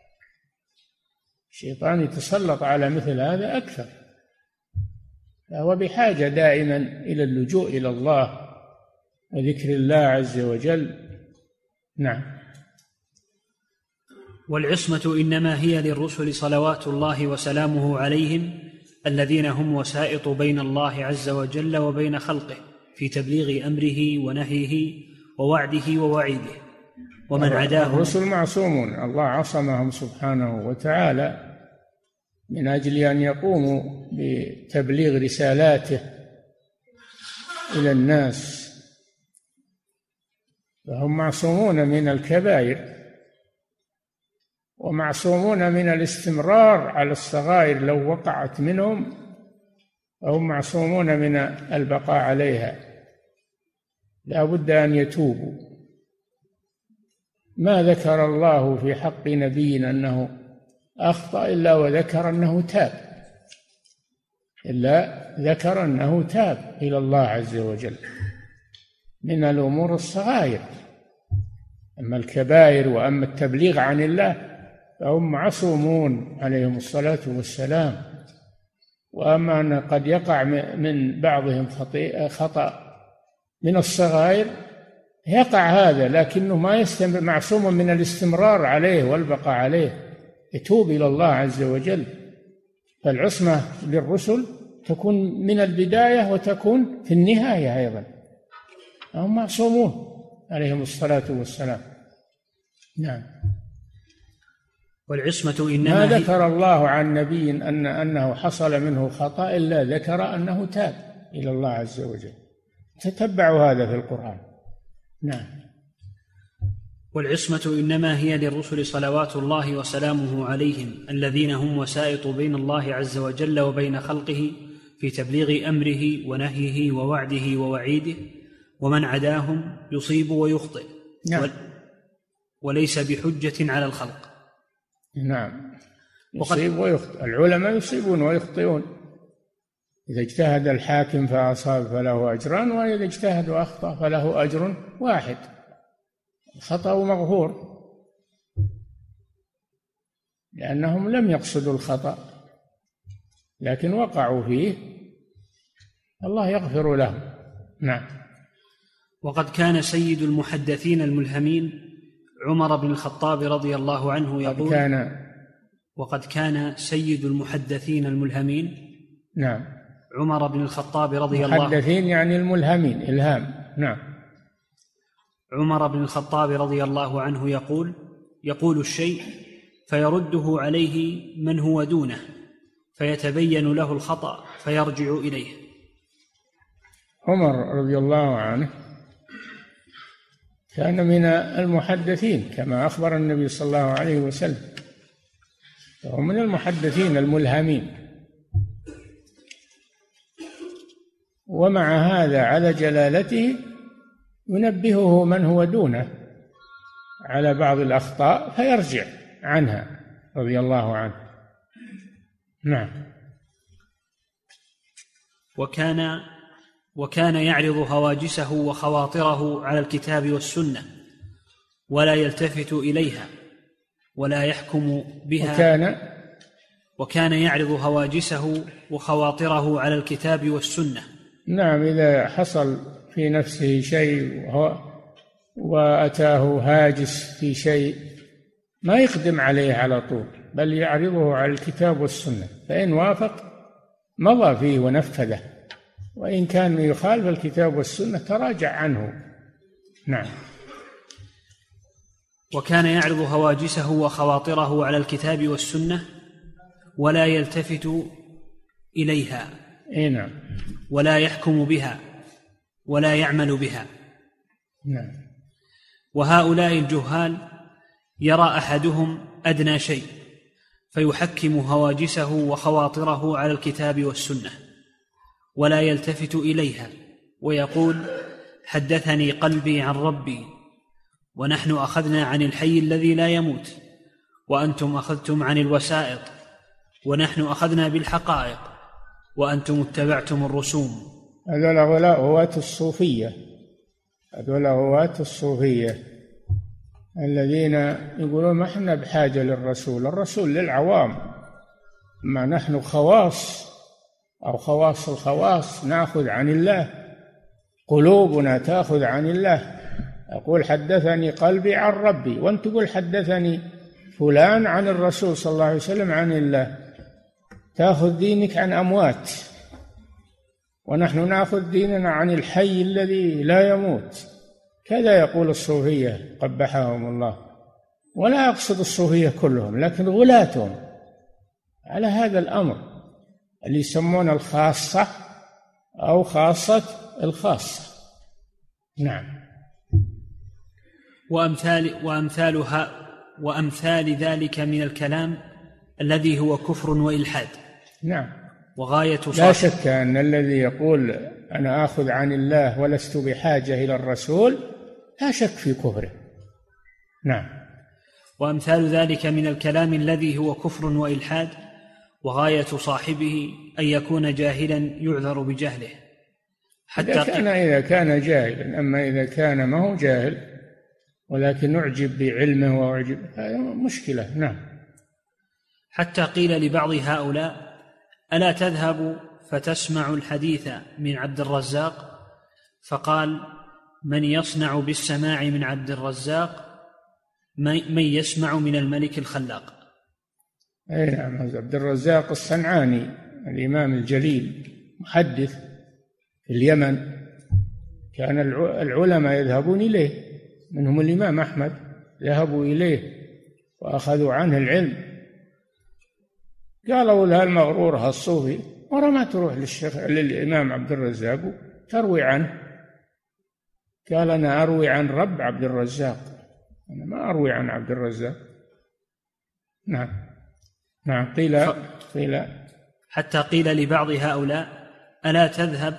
الشيطان يتسلط على مثل هذا أكثر، فهو بحاجة دائما إلى اللجوء إلى الله وذكر الله عز وجل. نعم. والعصمة إنما هي للرسل صلوات الله وسلامه عليهم الذين هم وسائط بين الله عز وجل وبين خلقه في تبليغ أمره ونهيه ووعده ووعيده، ومن عداهم. الرسل معصومون، الله عصمهم سبحانه وتعالى من أجل أن يقوموا بتبليغ رسالاته إلى الناس، فهم معصومون من الكبائر ومعصومون من الاستمرار على الصغائر لو وقعت منهم، فهم معصومون من البقاء عليها، لا بد أن يتوبوا. ما ذكر الله في حق نبي أنه أخطأ إلا وذكر أنه تاب، إلى الله عز وجل من الأمور الصغائر. أما الكبائر وأما التبليغ عن الله فهم معصومون عليهم الصلاة والسلام. وأما أن قد يقع من بعضهم خطأ من الصغائر يقع هذا، لكنه ما يستمر، معصوم من الاستمرار عليه والبقاء عليه، يتوب إلى الله عز وجل. فالعصمة للرسل تكون من البداية وتكون في النهاية أيضا، هم معصومون عليهم الصلاة والسلام. نعم. والعصمة إنما ما ذكر الله عن نبي أنه حصل منه خطأ إلا ذكر أنه تاب إلى الله عز وجل. تتبعوا هذا في القرآن. نعم. والعصمة إنما هي للرسل صلوات الله وسلامه عليهم الذين هم وسائط بين الله عز وجل وبين خلقه في تبليغ أمره ونهيه ووعده ووعيده، ومن عداهم يصيب ويخطئ. نعم. وليس بحجة على الخلق. نعم. يصيب ويخطئ، العلماء يصيبون ويخطئون، إذا اجتهد الحاكم فأصاب فله أجران، وإذا اجتهد وأخطأ فله أجر واحد، الخطأ مغفور لأنهم لم يقصدوا الخطأ لكن وقعوا فيه، الله يغفر لهم. نعم. وقد كان سيد المحدثين الملهمين عمر بن الخطاب رضي الله عنه يقول وقد كان سيد المحدثين الملهمين. نعم. عمر بن الخطاب رضي الله عنه، محدثين يعني الملهمين، إلهام. نعم. عمر بن الخطاب رضي الله عنه يقول الشيء فيرده عليه من هو دونه فيتبين له الخطأ فيرجع إليه. عمر رضي الله عنه كان من المحدثين كما أخبر النبي صلى الله عليه وسلم، فهو من المحدثين الملهمين. ومع هذا على جلالته ينبهه من هو دونه على بعض الأخطاء فيرجع عنها رضي الله عنه. نعم. وكان يعرض هواجسه وخواطره على الكتاب والسنة ولا يلتفت إليها ولا يحكم بها. وكان يعرض هواجسه وخواطره على الكتاب والسنة. نعم. إذا حصل في نفسه شيء وأتاه هاجس في شيء ما يقدم عليه على طول، بل يعرضه على الكتاب والسنة، فإن وافق مضى فيه ونفذه، وإن كان يخالف الكتاب والسنة تراجع عنه. نعم. وكان يعرض هواجسه وخواطره على الكتاب والسنة ولا يلتفت إليها. نعم. ولا يحكم بها ولا يعمل بها. نعم. وهؤلاء الجهال يرى أحدهم أدنى شيء فيحكم هواجسه وخواطره على الكتاب والسنة ولا يلتفت إليها ويقول حدثني قلبي عن ربي، ونحن أخذنا عن الحي الذي لا يموت وأنتم أخذتم عن الوسائط، ونحن أخذنا بالحقائق وأنتم اتبعتم الرسوم. هذول هواة الصوفية الذين يقولون ما احنا بحاجة للرسول، الرسول للعوام، ما نحن خواص أو خواص الخواص نأخذ عن الله. قلوبنا تأخذ عن الله. أقول حدثني قلبي عن ربي، وأنت تقول حدثني فلان عن الرسول صلى الله عليه وسلم عن الله. تأخذ دينك عن أموات، ونحن نأخذ ديننا عن الحي الذي لا يموت. كذا يقول الصوفية قبحهم الله، ولا أقصد الصوفية كلهم، لكن غلاتهم على هذا الأمر اللي يسمون الخاصة أو خاصة الخاصة. نعم. وأمثال ذلك من الكلام الذي هو كفر وإلحاد. نعم. وغاية لا شك أن الذي يقول أنا آخذ عن الله ولست بحاجة إلى الرسول لا شك في كفره. نعم. وأمثال ذلك من الكلام الذي هو كفر وإلحاد، وغاية صاحبه أن يكون جاهلا يعذر بجهله حتى إذا كان جاهلا. أما إذا كان ما هو جاهل ولكن نعجب بعلمه وأعجب، هذا مشكلة. نعم. حتى قيل لبعض هؤلاء ألا تذهب فتسمع الحديث من عبد الرزاق؟ فقال من يصنع بالسماع من عبد الرزاق من يسمع من الملك الخلاق. أي نعم. عبد الرزاق الصنعاني الإمام الجليل محدث في اليمن، كان العلماء يذهبون إليه، منهم الإمام أحمد ذهبوا إليه وأخذوا عنه العلم. قالوا له المغرور هالصوفي ورا ما تروح للإمام عبد الرزاق تروي عنه. قال أنا أروي عن رب عبد الرزاق، أنا ما أروي عن عبد الرزاق. نعم. نعم. قيل حتى قيل لبعض هؤلاء ألا تذهب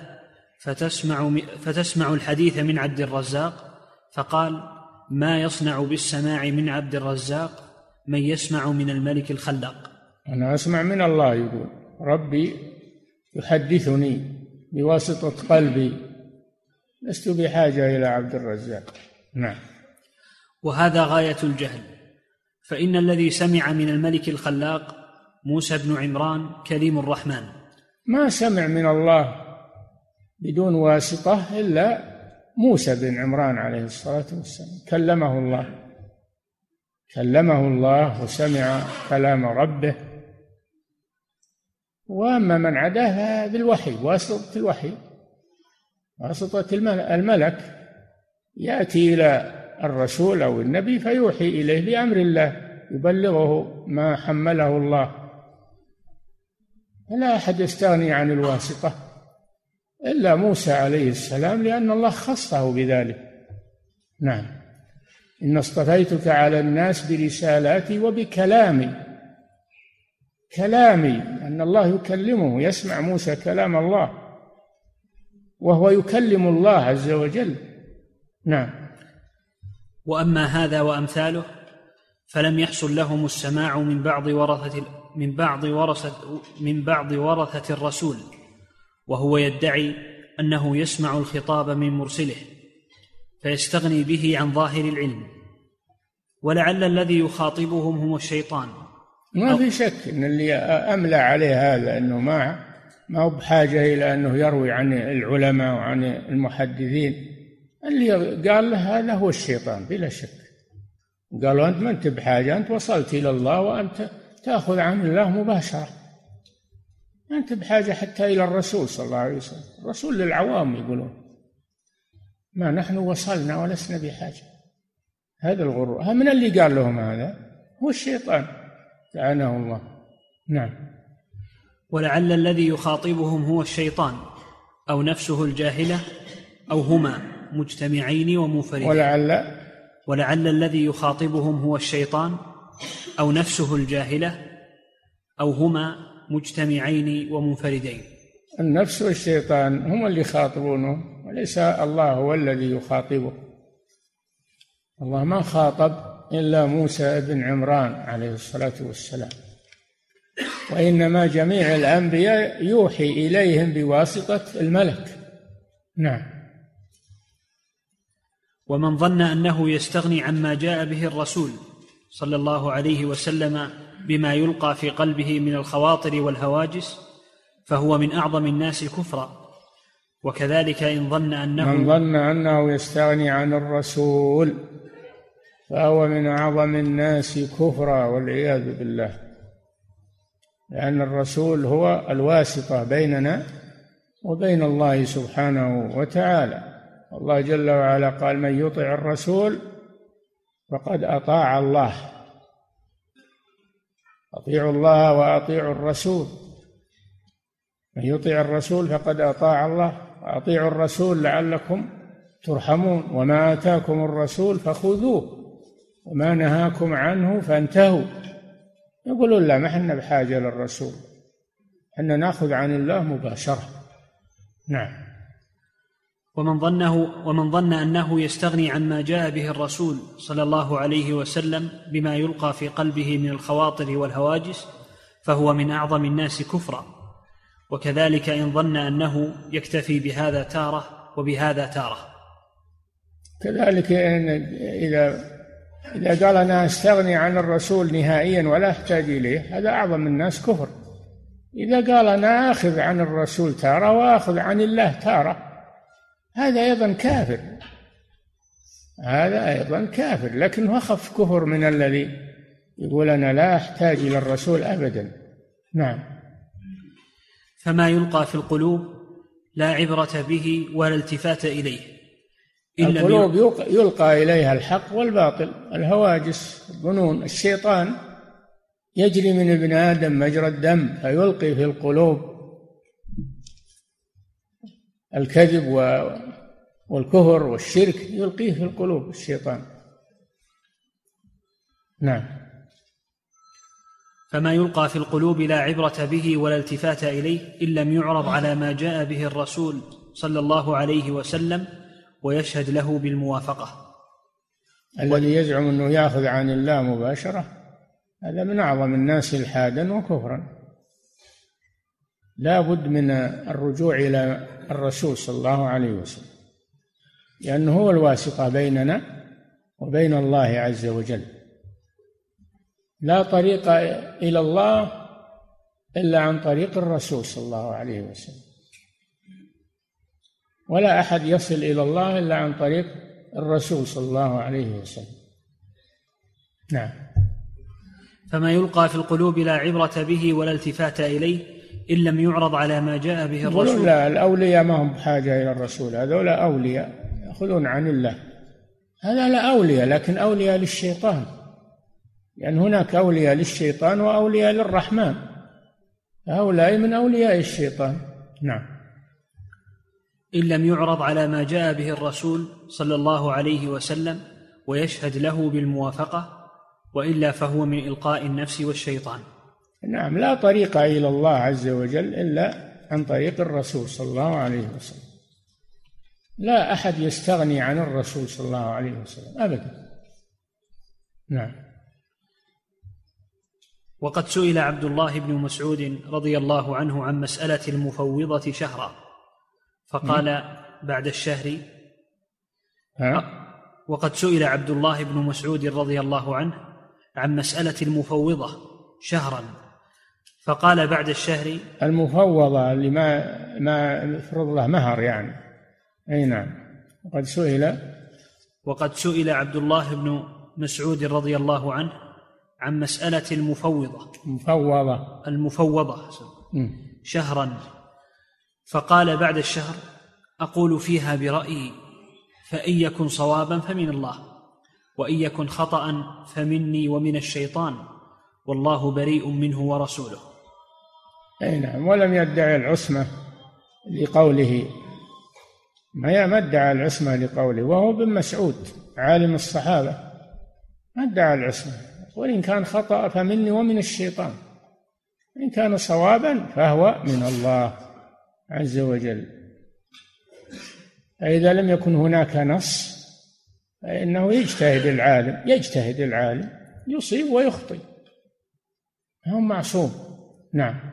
فتسمع الحديث من عبد الرزاق؟ فقال ما يصنع بالسماع من عبد الرزاق من يسمع من الملك الخلاق. أنا أسمع من الله، يقول ربي يحدثني بواسطة قلبي، لست بحاجة إلى عبد الرزاق. نعم. وهذا غاية الجهل، فإن الذي سمع من الملك الخلاق موسى بن عمران كليم الرحمن، ما سمع من الله بدون واسطة إلا موسى بن عمران عليه الصلاة والسلام، كلمه الله وسمع كلام ربه. وأما من عداه بالوحي، واسطة الوحي، واسطة الملك، يأتي إلى الرسول أو النبي فيوحي إليه بأمر الله، يبلغه ما حمله الله. فلا أحد يستغني عن الواسطة إلا موسى عليه السلام، لأن الله خصه بذلك. نعم. إن اصطفيتك على الناس برسالاتي وبكلامي، أن الله يكلمه، يسمع موسى كلام الله وهو يكلم الله عز وجل. نعم. وأما هذا وأمثاله فلم يحصل لهم السماع من بعض ورثة الرسول، وهو يدعي أنه يسمع الخطاب من مرسله فيستغني به عن ظاهر العلم، ولعل الذي يخاطبهم هو الشيطان. ما في شك أن اللي أملى عليه هذا أنه ما هو بحاجة إلى أنه يروي عن العلماء وعن المحدثين، اللي قال له هذا هو الشيطان بلا شك. قالوا أنت ما أنت بحاجة، أنت وصلت إلى الله وأنت تأخذ عن الله مباشرة، ما أنت بحاجة حتى إلى الرسول صلى الله عليه وسلم. الرسول للعوام يقولون، ما نحن وصلنا ولسنا بحاجة. هذا الغرور من اللي قال لهم هذا هو الشيطان لعنه الله. نعم. ولعل الذي يخاطبهم هو الشيطان أو نفسه الجاهلة أو هما مجتمعين ومنفردين. ولعل الذي يخاطبهم هو الشيطان أو نفسه الجاهلة أو هما مجتمعين ومنفردين. النفس والشيطان هم اللي يخاطبونه، وليس الله هو الذي يخاطبه. الله ما خاطب إلا موسى بن عمران عليه الصلاة والسلام، وإنما جميع الأنبياء يوحي إليهم بواسطة الملك. نعم. ومن ظن أنه يستغني عما جاء به الرسول صلى الله عليه وسلم بما يلقى في قلبه من الخواطر والهواجس فهو من أعظم الناس كفرا، وكذلك إن ظن أنه من ظن أنه يستغني عن الرسول فهو من أعظم الناس كفرا والعياذ بالله، لأن الرسول هو الواسطة بيننا وبين الله سبحانه وتعالى. الله جل وعلا قال: من يطع الرسول فقد أطاع الله. أطيعوا الله وأطيعوا الرسول. من يطع الرسول فقد أطاع الله، وأطيعوا الرسول لعلكم ترحمون. وما آتاكم الرسول فخذوه وما نهاكم عنه فانتهوا. يقولون: لا، ما احنا بحاجة للرسول، احنا نأخذ عن الله مباشرة. نعم. ومن ظن أنه يستغني عما جاء به الرسول صلى الله عليه وسلم بما يلقى في قلبه من الخواطر والهواجس فهو من أعظم الناس كفرا. وكذلك إن ظن أنه يكتفي بهذا تارة وبهذا تارة. كذلك إذا قال أنا أستغني عن الرسول نهائيا ولا أحتاج إليه، هذا أعظم الناس كفر. إذا قال أنا آخذ عن الرسول تارة وآخذ عن الله تارة، هذا أيضا كافر، هذا أيضا كافر، لكنه أخف كفر من الذي يقول أنا لا أحتاج إلى الرسول أبدا. نعم. فما يلقى في القلوب لا عبرة به ولا التفات إليه. القلوب يلقى إليها الحق والباطل، الهواجس، الظنون. الشيطان يجري من ابن آدم مجرى الدم، فيلقي في القلوب الكذب والكفر والشرك، يلقيه في القلوب الشيطان. نعم. فما يلقى في القلوب لا عبرة به ولا التفات إليه إن لم يعرض على ما جاء به الرسول صلى الله عليه وسلم ويشهد له بالموافقة. الذي يزعم أنه يأخذ عن الله مباشرة هذا من أعظم الناس إلحادا وكفرا. لا بد من الرجوع إلى الرسول صلى الله عليه وسلم، لأنه هو الواسطة بيننا وبين الله عز وجل. لا طريق إلى الله إلا عن طريق الرسول صلى الله عليه وسلم، ولا أحد يصل إلى الله إلا عن طريق الرسول صلى الله عليه وسلم. نعم. فما يلقى في القلوب لا عبرة به ولا التفات إليه إن لم يعرض على ما جاء به الرسول. لا، الأولياء ما هم بحاجة إلى الرسول، هذول أولياء يأخذون عن الله. هذا لا أولياء، لكن أولياء للشيطان، لأن هناك أولياء للشيطان وأولياء للرحمن، هؤلاء من أولياء الشيطان. نعم. إن لم يعرض على ما جاء به الرسول صلى الله عليه وسلم ويشهد له بالموافقة، وإلا فهو من إلقاء النفس والشيطان. نعم. لا طريق إلى الله عز وجل إلا عن طريق الرسول صلى الله عليه وسلم. لا أحد يستغني عن الرسول صلى الله عليه وسلم أبدا. نعم. وقد سئل عبد الله بن مسعود رضي الله عنه عن مسألة المفوضة شهرا فقال بعد الشهر. وقد سئل عبد الله بن مسعود رضي الله عنه عن مسألة المفوضة شهرا فقال بعد الشهر. المفوضة اللي ما يفرض له مهر يعني. أي نعم. وقد سئل عبد الله بن مسعود رضي الله عنه عن مسألة المفوضة شهرا فقال بعد الشهر أقول فيها برأيي، فإن يكن صوابا فمن الله، وإن يكن خطأ فمني ومن الشيطان، والله بريء منه ورسوله. أي نعم. ولم يدعي العصمة لقوله، ما ادعى العصمة لقوله، وهو ابن مسعود عالم الصحابة ما ادعى العصمة، وإن كان خطأ فمني ومن الشيطان، إن كان صوابا فهو من الله عز وجل. فإذا لم يكن هناك نص فإنه يجتهد العالم يصيب ويخطئ، هو معصوم. نعم.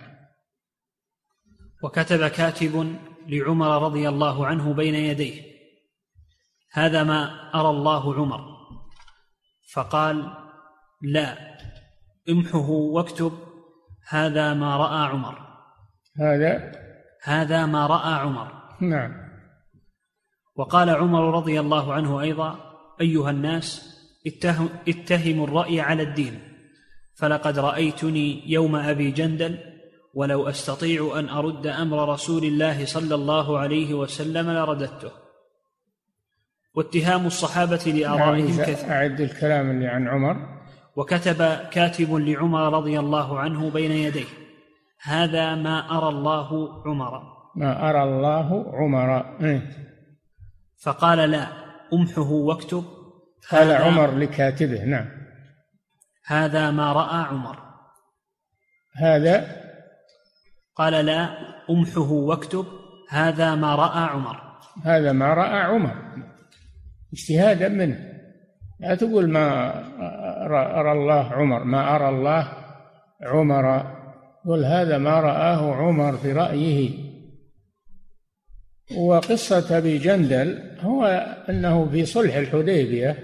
وكتب كاتب لعمر رضي الله عنه بين يديه: هذا ما أرى الله عمر. فقال: لا، امحه واكتب هذا ما رأى عمر. هذا ما رأى عمر. نعم. وقال عمر رضي الله عنه أيضا: أيها الناس، اتهموا الرأي على الدين، فلقد رأيتني يوم أبي جندل ولو أستطيع أن أرد أمر رسول الله صلى الله عليه وسلم لرددته. واتهام الصحابة لآرائهم كثير. أعد الكلام اللي عن عمر. وكتب كاتب لعمر رضي الله عنه بين يديه: هذا ما أرى الله عمر. ما أرى الله عمر. فقال: لا، أمحه واكتب. قال عمر لكاتبه: نعم، هذا ما رأى عمر. هذا. قال: لا، أمحه واكتب. هذا ما رأى عمر. هذا ما رأى عمر، اجتهادا منه. لا تقول ما أرى الله عمر، ما أرى الله عمر، قل هذا ما رآه عمر في رأيه. وقصة أبي جندل هو أنه في صلح الحديبية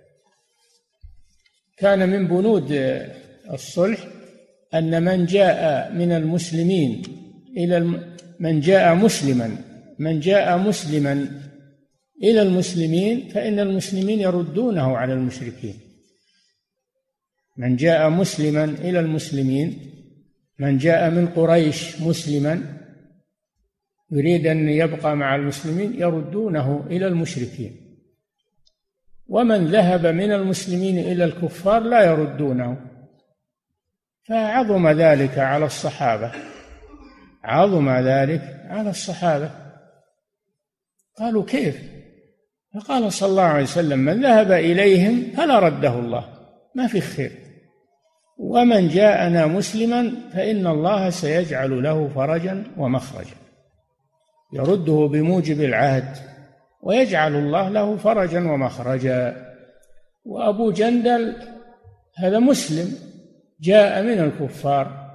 كان من بنود الصلح أن من جاء من المسلمين من جاء مسلما إلى المسلمين فإن المسلمين يردونه على المشركين. من جاء مسلما إلى المسلمين، من جاء من قريش مسلما يريد أن يبقى مع المسلمين يردونه إلى المشركين، ومن ذهب من المسلمين إلى الكفار لا يردونه. فعظم ذلك على الصحابة، عظم ذلك على الصحابة. قالوا: كيف؟ فقال صلى الله عليه وسلم: من ذهب إليهم فلا رده الله، ما في خير، ومن جاءنا مسلما فإن الله سيجعل له فرجا ومخرجا، يرده بموجب العهد ويجعل الله له فرجا ومخرجا. وأبو جندل هذا مسلم جاء من الكفار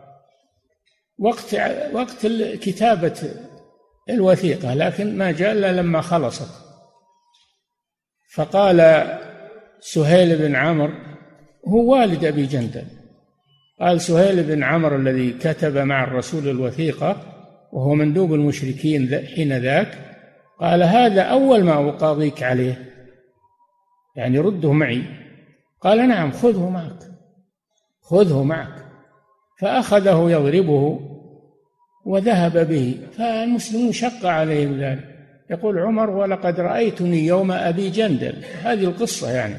وقت كتابة الوثيقة، لكن ما جاء إلا لما خلصت. فقال سهيل بن عمرو، هو والد أبي جندل، قال سهيل بن عمرو الذي كتب مع الرسول الوثيقة وهو مندوب المشركين حين ذاك، قال: هذا أول ما أقاضيك عليه، يعني رده معي. قال: نعم، خذه معك. فأخذه يضربه وذهب به، فالمسلمون شق عليهم ذلك. يقول عمر: ولقد رأيتني يوم أبي جندل، هذه القصة يعني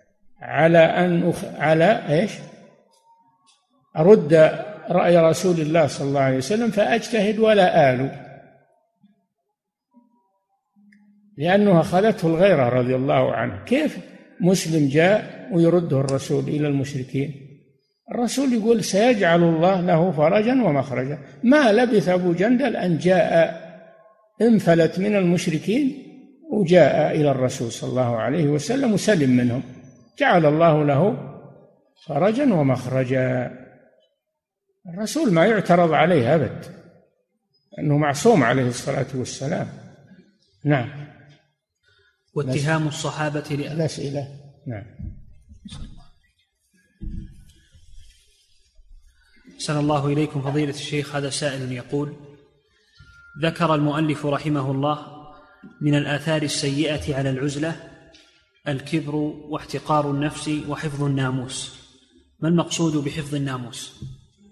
على إيش؟ أرد رأي رسول الله صلى الله عليه وسلم فأجتهد ولا آل، لأنه أخذته الغيرة رضي الله عنه. كيف مسلم جاء ويرده الرسول إلى المشركين؟ الرسول يقول: سيجعل الله له فرجا ومخرجا. ما لبث أبو جندل أن جاء، انفلت من المشركين وجاء إلى الرسول صلى الله عليه وسلم وسلم منهم، جعل الله له فرجا ومخرجا. الرسول ما يعترض عليه أبد، أنه معصوم عليه الصلاة والسلام. نعم. واتهام الصحابة الأسئلة. نعم. أحسن الله إليكم فضيلة الشيخ. هذا سائل يقول: ذكر المؤلف رحمه الله من الآثار السيئة على العزلة الكبر واحتقار النفس وحفظ الناموس، ما المقصود بحفظ الناموس؟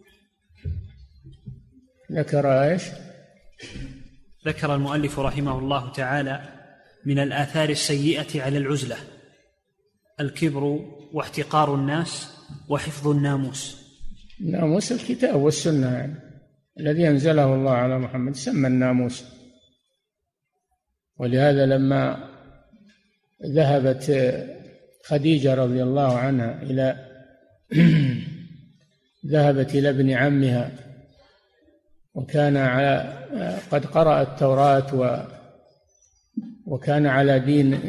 ذكر ايش؟ ذكر المؤلف رحمه الله تعالى من الآثار السيئة على العزلة الكبر واحتقار الناس وحفظ الناموس. الناموس الكتاب والسنة يعني الذي أنزله الله على محمد سمى الناموس. ولهذا لما ذهبت خديجة رضي الله عنها ذهبت إلى ابن عمها وكان قد قرأ التوراة وكان على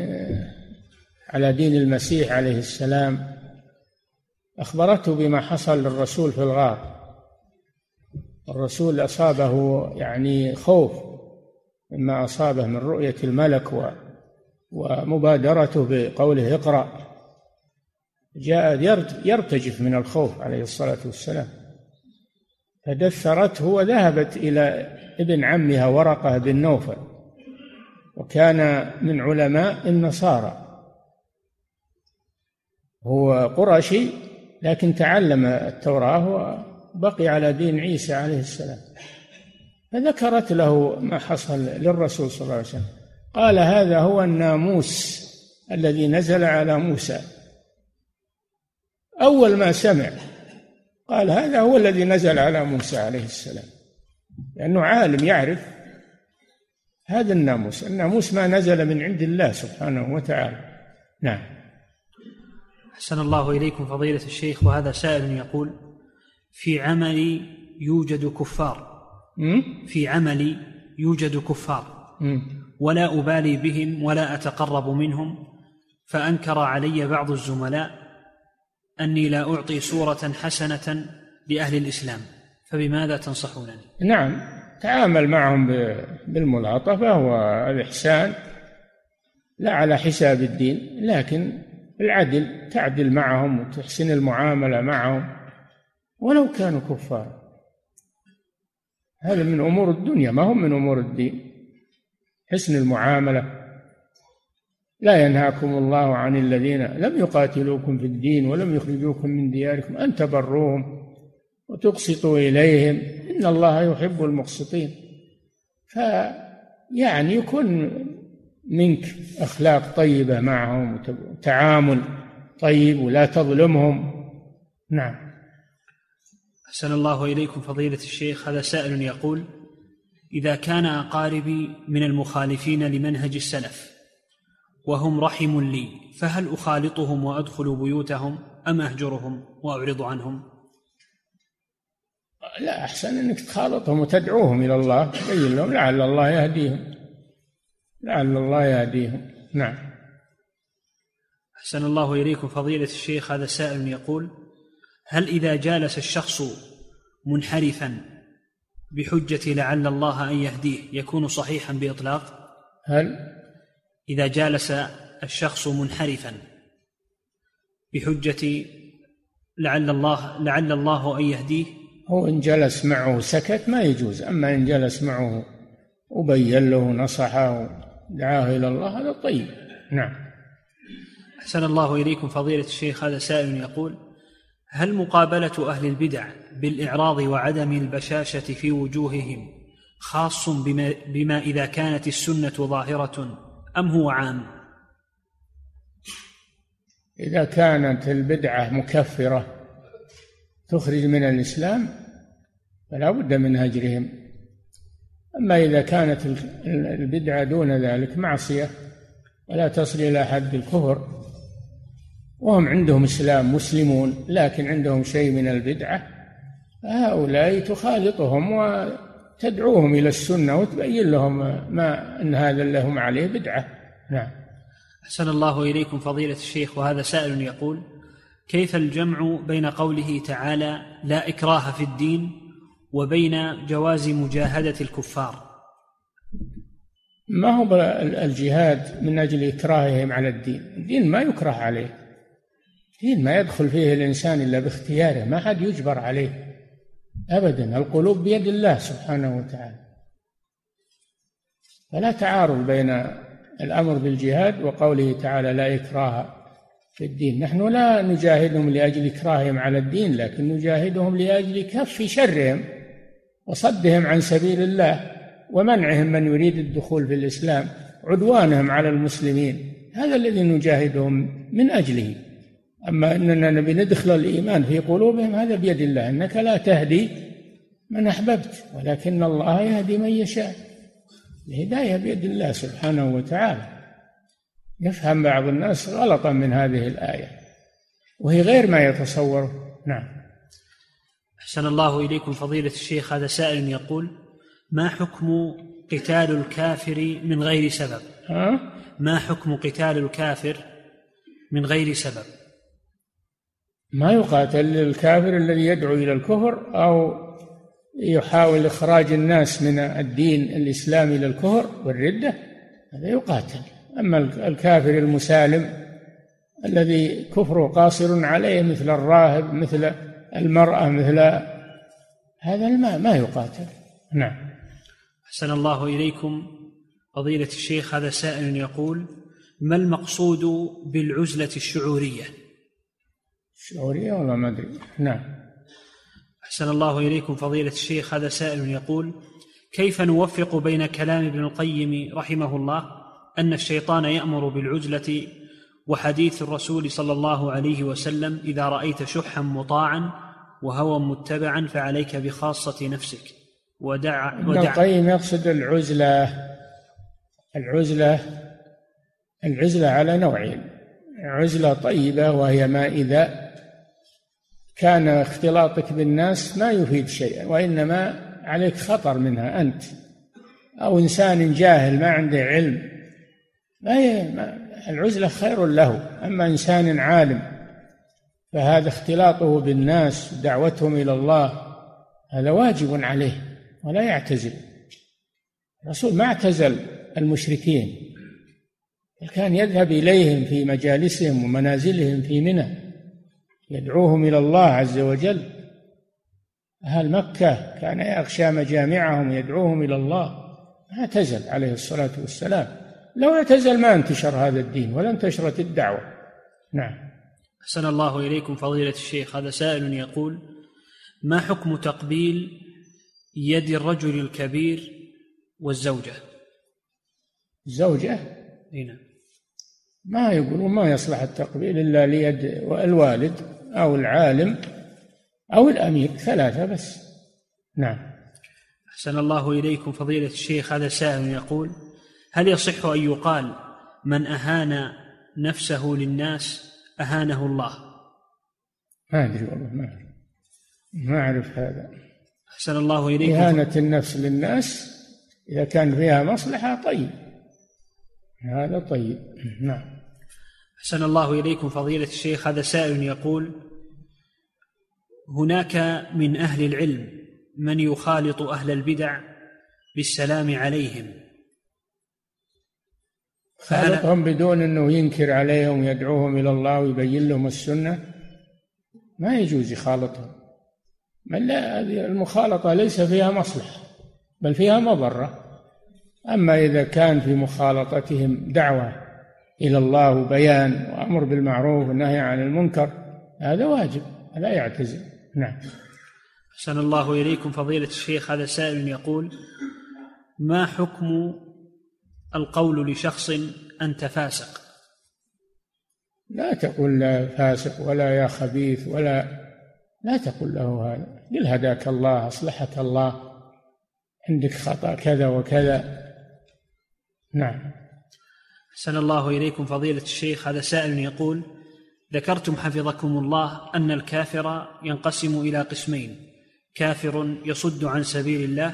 دين المسيح عليه السلام، أخبرته بما حصل للرسول في الغار. الرسول أصابه يعني خوف مما أصابه من رؤية الملك ومبادرته بقوله اقرأ، جاء يرتجف من الخوف عليه الصلاة والسلام، فدثرته وذهبت إلى ابن عمها ورقة بن نوفل وكان من علماء النصارى، هو قرشي لكن تعلم التوراة وبقي على دين عيسى عليه السلام. فذكرت له ما حصل للرسول صلى الله عليه وسلم، قال هذا هو الناموس الذي نزل على موسى. أول ما سمع قال هذا هو الذي نزل على موسى عليه السلام، لأنه عالم يعرف هذا الناموس ما نزل من عند الله سبحانه وتعالى. نعم. أحسن الله إليكم فضيلة الشيخ. وهذا سائل يقول: في عملي يوجد كفار ولا أبالي بهم ولا أتقرب منهم، فأنكر علي بعض الزملاء أني لا أعطي صورة حسنة لأهل الإسلام، فبماذا تنصحونني؟ نعم، تعامل معهم بالملاطفة والإحسان، لا على حساب الدين، لكن العدل، تعدل معهم وتحسن المعاملة معهم ولو كانوا كفار. هذا من أمور الدنيا، ما هم من أمور الدين. حسن المعاملة. لا ينهاكم الله عن الذين لم يقاتلوكم في الدين ولم يخرجوكم من دياركم أن تبروهم وتقسطوا إليهم إن الله يحب المقسطين. فيعني يكون منك أخلاق طيبة معهم وتعامل طيب ولا تظلمهم. نعم. أحسن الله إليكم فضيلة الشيخ. هذا سائل يقول: إذا كان أقاربي من المخالفين لمنهج السلف وهم رحم لي، فهل أخالطهم وأدخل بيوتهم أم أهجرهم وأعرض عنهم؟ لا، أحسن أنك تخالطهم وتدعوهم إلى الله، تبين لهم لعل الله يهديهم. نعم. أحسن الله إليكم فضيلة الشيخ. هذا سائل يقول: هل إذا جالس الشخص منحرفا بحجة لعل الله أن يهديه يكون صحيحا بإطلاق؟ هل إذا جالس الشخص منحرفا بحجة لعل الله أن يهديه، هو إن جلس معه سكت ما يجوز، أما إن جلس معه وبين له نصحه ودعاه إلى الله هذا طيب. نعم. أحسن الله إليكم فضيلة الشيخ. هذا سائل يقول: هل مقابلة أهل البدع بالإعراض وعدم البشاشة في وجوههم خاص بما إذا كانت السنة ظاهرة أم هو عام؟ إذا كانت البدعة مكفرة تخرج من الإسلام فلا بد من هجرهم. أما إذا كانت البدعة دون ذلك معصية ولا تصل إلى حد الكفر وهم عندهم إسلام مسلمون لكن عندهم شيء من البدعة، هؤلاء تخالطهم وتدعوهم إلى السنة وتبين لهم ما أن هذا اللي هم عليه بدعة. نعم. أحسن الله إليكم فضيلة الشيخ. وهذا سائل يقول: كيف الجمع بين قوله تعالى لا إكراه في الدين وبين جواز مجاهدة الكفار؟ ما هو الجهاد من أجل إكراههم على الدين ما يكره عليه، الدين ما يدخل فيه الإنسان إلا باختياره، ما حد يجبر عليه أبدا، القلوب بيد الله سبحانه وتعالى. فلا تعارض بين الأمر بالجهاد وقوله تعالى لا إكراه في الدين. نحن لا نجاهدهم لأجل إكراههم على الدين، لكن نجاهدهم لأجل كف شرهم وصدهم عن سبيل الله ومنعهم من يريد الدخول في الإسلام، عدوانهم على المسلمين، هذا الذي نجاهدهم من أجله. أما أننا نبي ندخل الإيمان في قلوبهم هذا بيد الله، إنك لا تهدي من أحببت ولكن الله يهدي من يشاء، الهداية بيد الله سبحانه وتعالى. يفهم بعض الناس غلطا من هذه الآية وهي غير ما يتصور. نعم. أحسن الله إليكم فضيلة الشيخ. هذا سائل يقول: ما حكم قتال الكافر من غير سبب؟ ما حكم قتال الكافر من غير سبب؟ ما يقاتل الكافر الذي يدعو إلى الكفر أو يحاول إخراج الناس من الدين الإسلامي إلى الكفر والردة، هذا يقاتل. أما الكافر المسالم الذي كفره قاصر عليه مثل الراهب مثل المرأة مثل هذا ما يقاتل. نعم. أحسن الله إليكم. فضيلة الشيخ هذا سائل يقول: ما المقصود بالعزلة الشعورية؟ الشعورية ولا ما أدري. نعم. أحسن الله إليكم فضيلة الشيخ هذا سائل يقول: كيف نوفق بين كلام ابن القيم رحمه الله أن الشيطان يأمر بالعزلة وحديث الرسول صلى الله عليه وسلم: إذا رأيت شحا مطاعا وهوى متبعا فعليك بخاصة نفسك ابن القيم يقصد العزلة على نوعين: عزلة طيبة وهي ما إذا كان اختلاطك بالناس ما يفيد شيئا وإنما عليك خطر منها أنت، أو إنسان جاهل ما عنده علم، العزلة خير له. أما إنسان عالم فهذا اختلاطه بالناس ودعوتهم إلى الله هذا واجب عليه ولا يعتزل. الرسول ما اعتزل المشركين، كان يذهب إليهم في مجالسهم ومنازلهم في منى يدعوهم إلى الله عز وجل. أهل مكة كان يغشى مجامعهم يدعوهم إلى الله، ما اعتزل عليه الصلاة والسلام. لو اعتزل ما انتشر هذا الدين ولا انتشرت الدعوة. نعم. أحسن الله إليكم فضيلة الشيخ هذا سائل يقول: ما حكم تقبيل يد الرجل الكبير والزوجة؟ الزوجة هنا ما يقولون ما يصلح التقبيل إلا ليد الوالد أو العالم أو الأمير، ثلاثة بس. نعم. أحسن الله إليكم فضيلة الشيخ هذا سائل يقول: هل يصح أن يقال من أهان نفسه للناس أهانه الله؟ ما أدري والله، ما أعرف هذا. أحسن الله إليكم. إهانة النفس للناس إذا كان فيها مصلحة طيب، هذا طيب. نعم. أحسن الله إليكم فضيلة الشيخ هذا سائل يقول: هناك من أهل العلم من يخالط أهل البدع بالسلام عليهم، خالطهم بدون أنه ينكر عليهم ويدعوهم إلى الله ويبين لهم السنة، ما يجوز يخالطهم. لا، هذه المخالطة ليس فيها مصلحة بل فيها مضرة. أما إذا كان في مخالطتهم دعوة إلى الله وبيان وأمر بالمعروف والنهي عن المنكر هذا واجب، لا يعتزل. نعم. أحسن الله إليكم فضيلة الشيخ هذا سائل يقول: ما حكم القول لشخص أنت فاسق؟ لا تقل لا فاسق ولا يا خبيث لا تقل له هذا. قل هداك الله أصلحك الله، عندك خطأ كذا وكذا. نعم. أحسن الله إليكم فضيلة الشيخ هذا سائل يقول: ذكرتم حفظكم الله أن الكافر ينقسم إلى قسمين: كافر يصد عن سبيل الله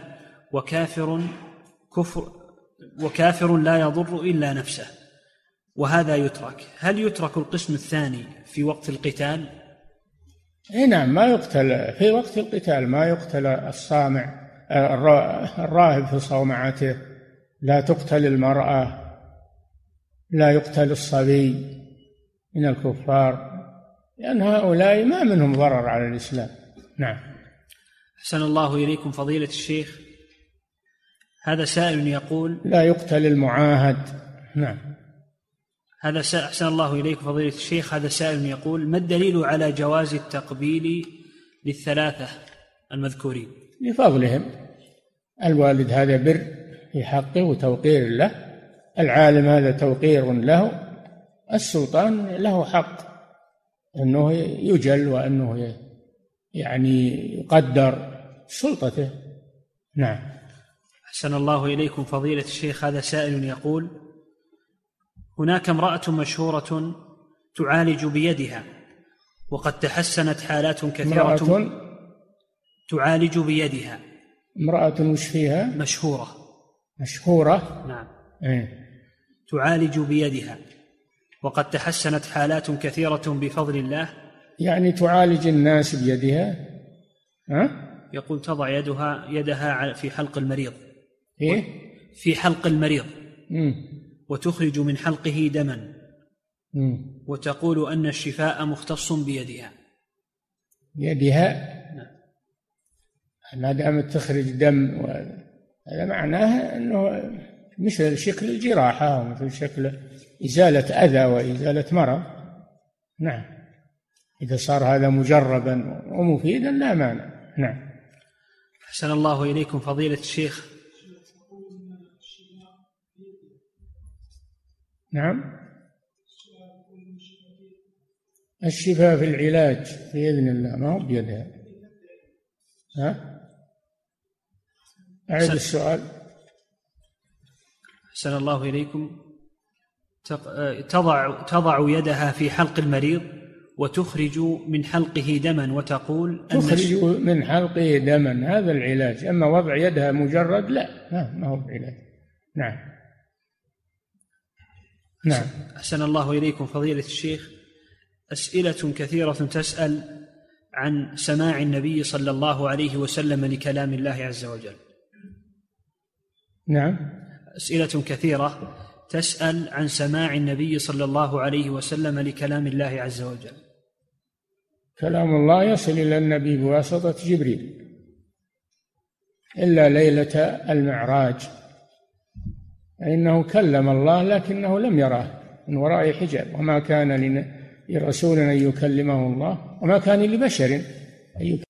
وكافر لا يضر إلا نفسه، وهذا يترك. هل يترك القسم الثاني في وقت القتال؟ نعم، ما يقتل في وقت القتال، ما يقتل الصامع الراهب في صومعته، لا تقتل المرأة، لا يقتل الصبي من الكفار، لأن هؤلاء ما منهم ضرر على الإسلام. نعم. أحسن الله إليكم فضيلة الشيخ هذا سائل يقول: لا يقتل المعاهد. نعم. أحسن الله إليكم فضيلة الشيخ هذا سائل يقول: ما الدليل على جواز التقبيل للثلاثة المذكورين؟ لفضلهم. الوالد هذا بر في حقه وتوقير له، العالم هذا توقير له، السلطان له حق أنه يجل وأنه يعني يقدر سلطته. نعم. أحسن الله إليكم فضيلة الشيخ هذا سائل يقول: هناك امرأة مشهورة تعالج بيدها وقد تحسنت حالات كثيرة. تعالج بيدها. امرأة مش فيها؟ مشهورة. نعم. تعالج بيدها وقد تحسنت حالات كثيرة بفضل الله. يعني تعالج الناس بيدها؟ يقول تضع يدها في حلق المريض. إيه؟ في حلق المريض. وتخرج من حلقه دما. وتقول أن الشفاء مختص بيدها. نعم. ما دامت تخرج دم هذا معناه أنه مثل شكل الجراحة ومثل شكل إزالة أذى وإزالة مرض. نعم، إذا صار هذا مجربا ومفيدا لا مانع. نعم. أحسن الله إليكم فضيلة الشيخ. نعم، الشفاء في العلاج بإذن الله، ما هو بيدها. ها؟ أعيد السؤال. أحسن الله إليكم. تضع يدها في حلق المريض وتخرج من حلقه دما وتقول تخرج من حلقه دما، هذا العلاج. أما وضع يدها مجرد لا، ما هو العلاج. نعم. نعم. أحسن الله إليكم فضيلة الشيخ. أسئلة كثيرة تسأل عن سماع النبي صلى الله عليه وسلم لكلام الله عز وجل. نعم. أسئلة كثيرة تسأل عن سماع النبي صلى الله عليه وسلم لكلام الله عز وجل. كلام الله يصل إلى النبي بواسطة جبريل إلا ليلة المعراج، فإنه كلم الله لكنه لم يراه من وراء حجاب، وما كان لرسول أن يكلمه الله، وما كان لبشر أن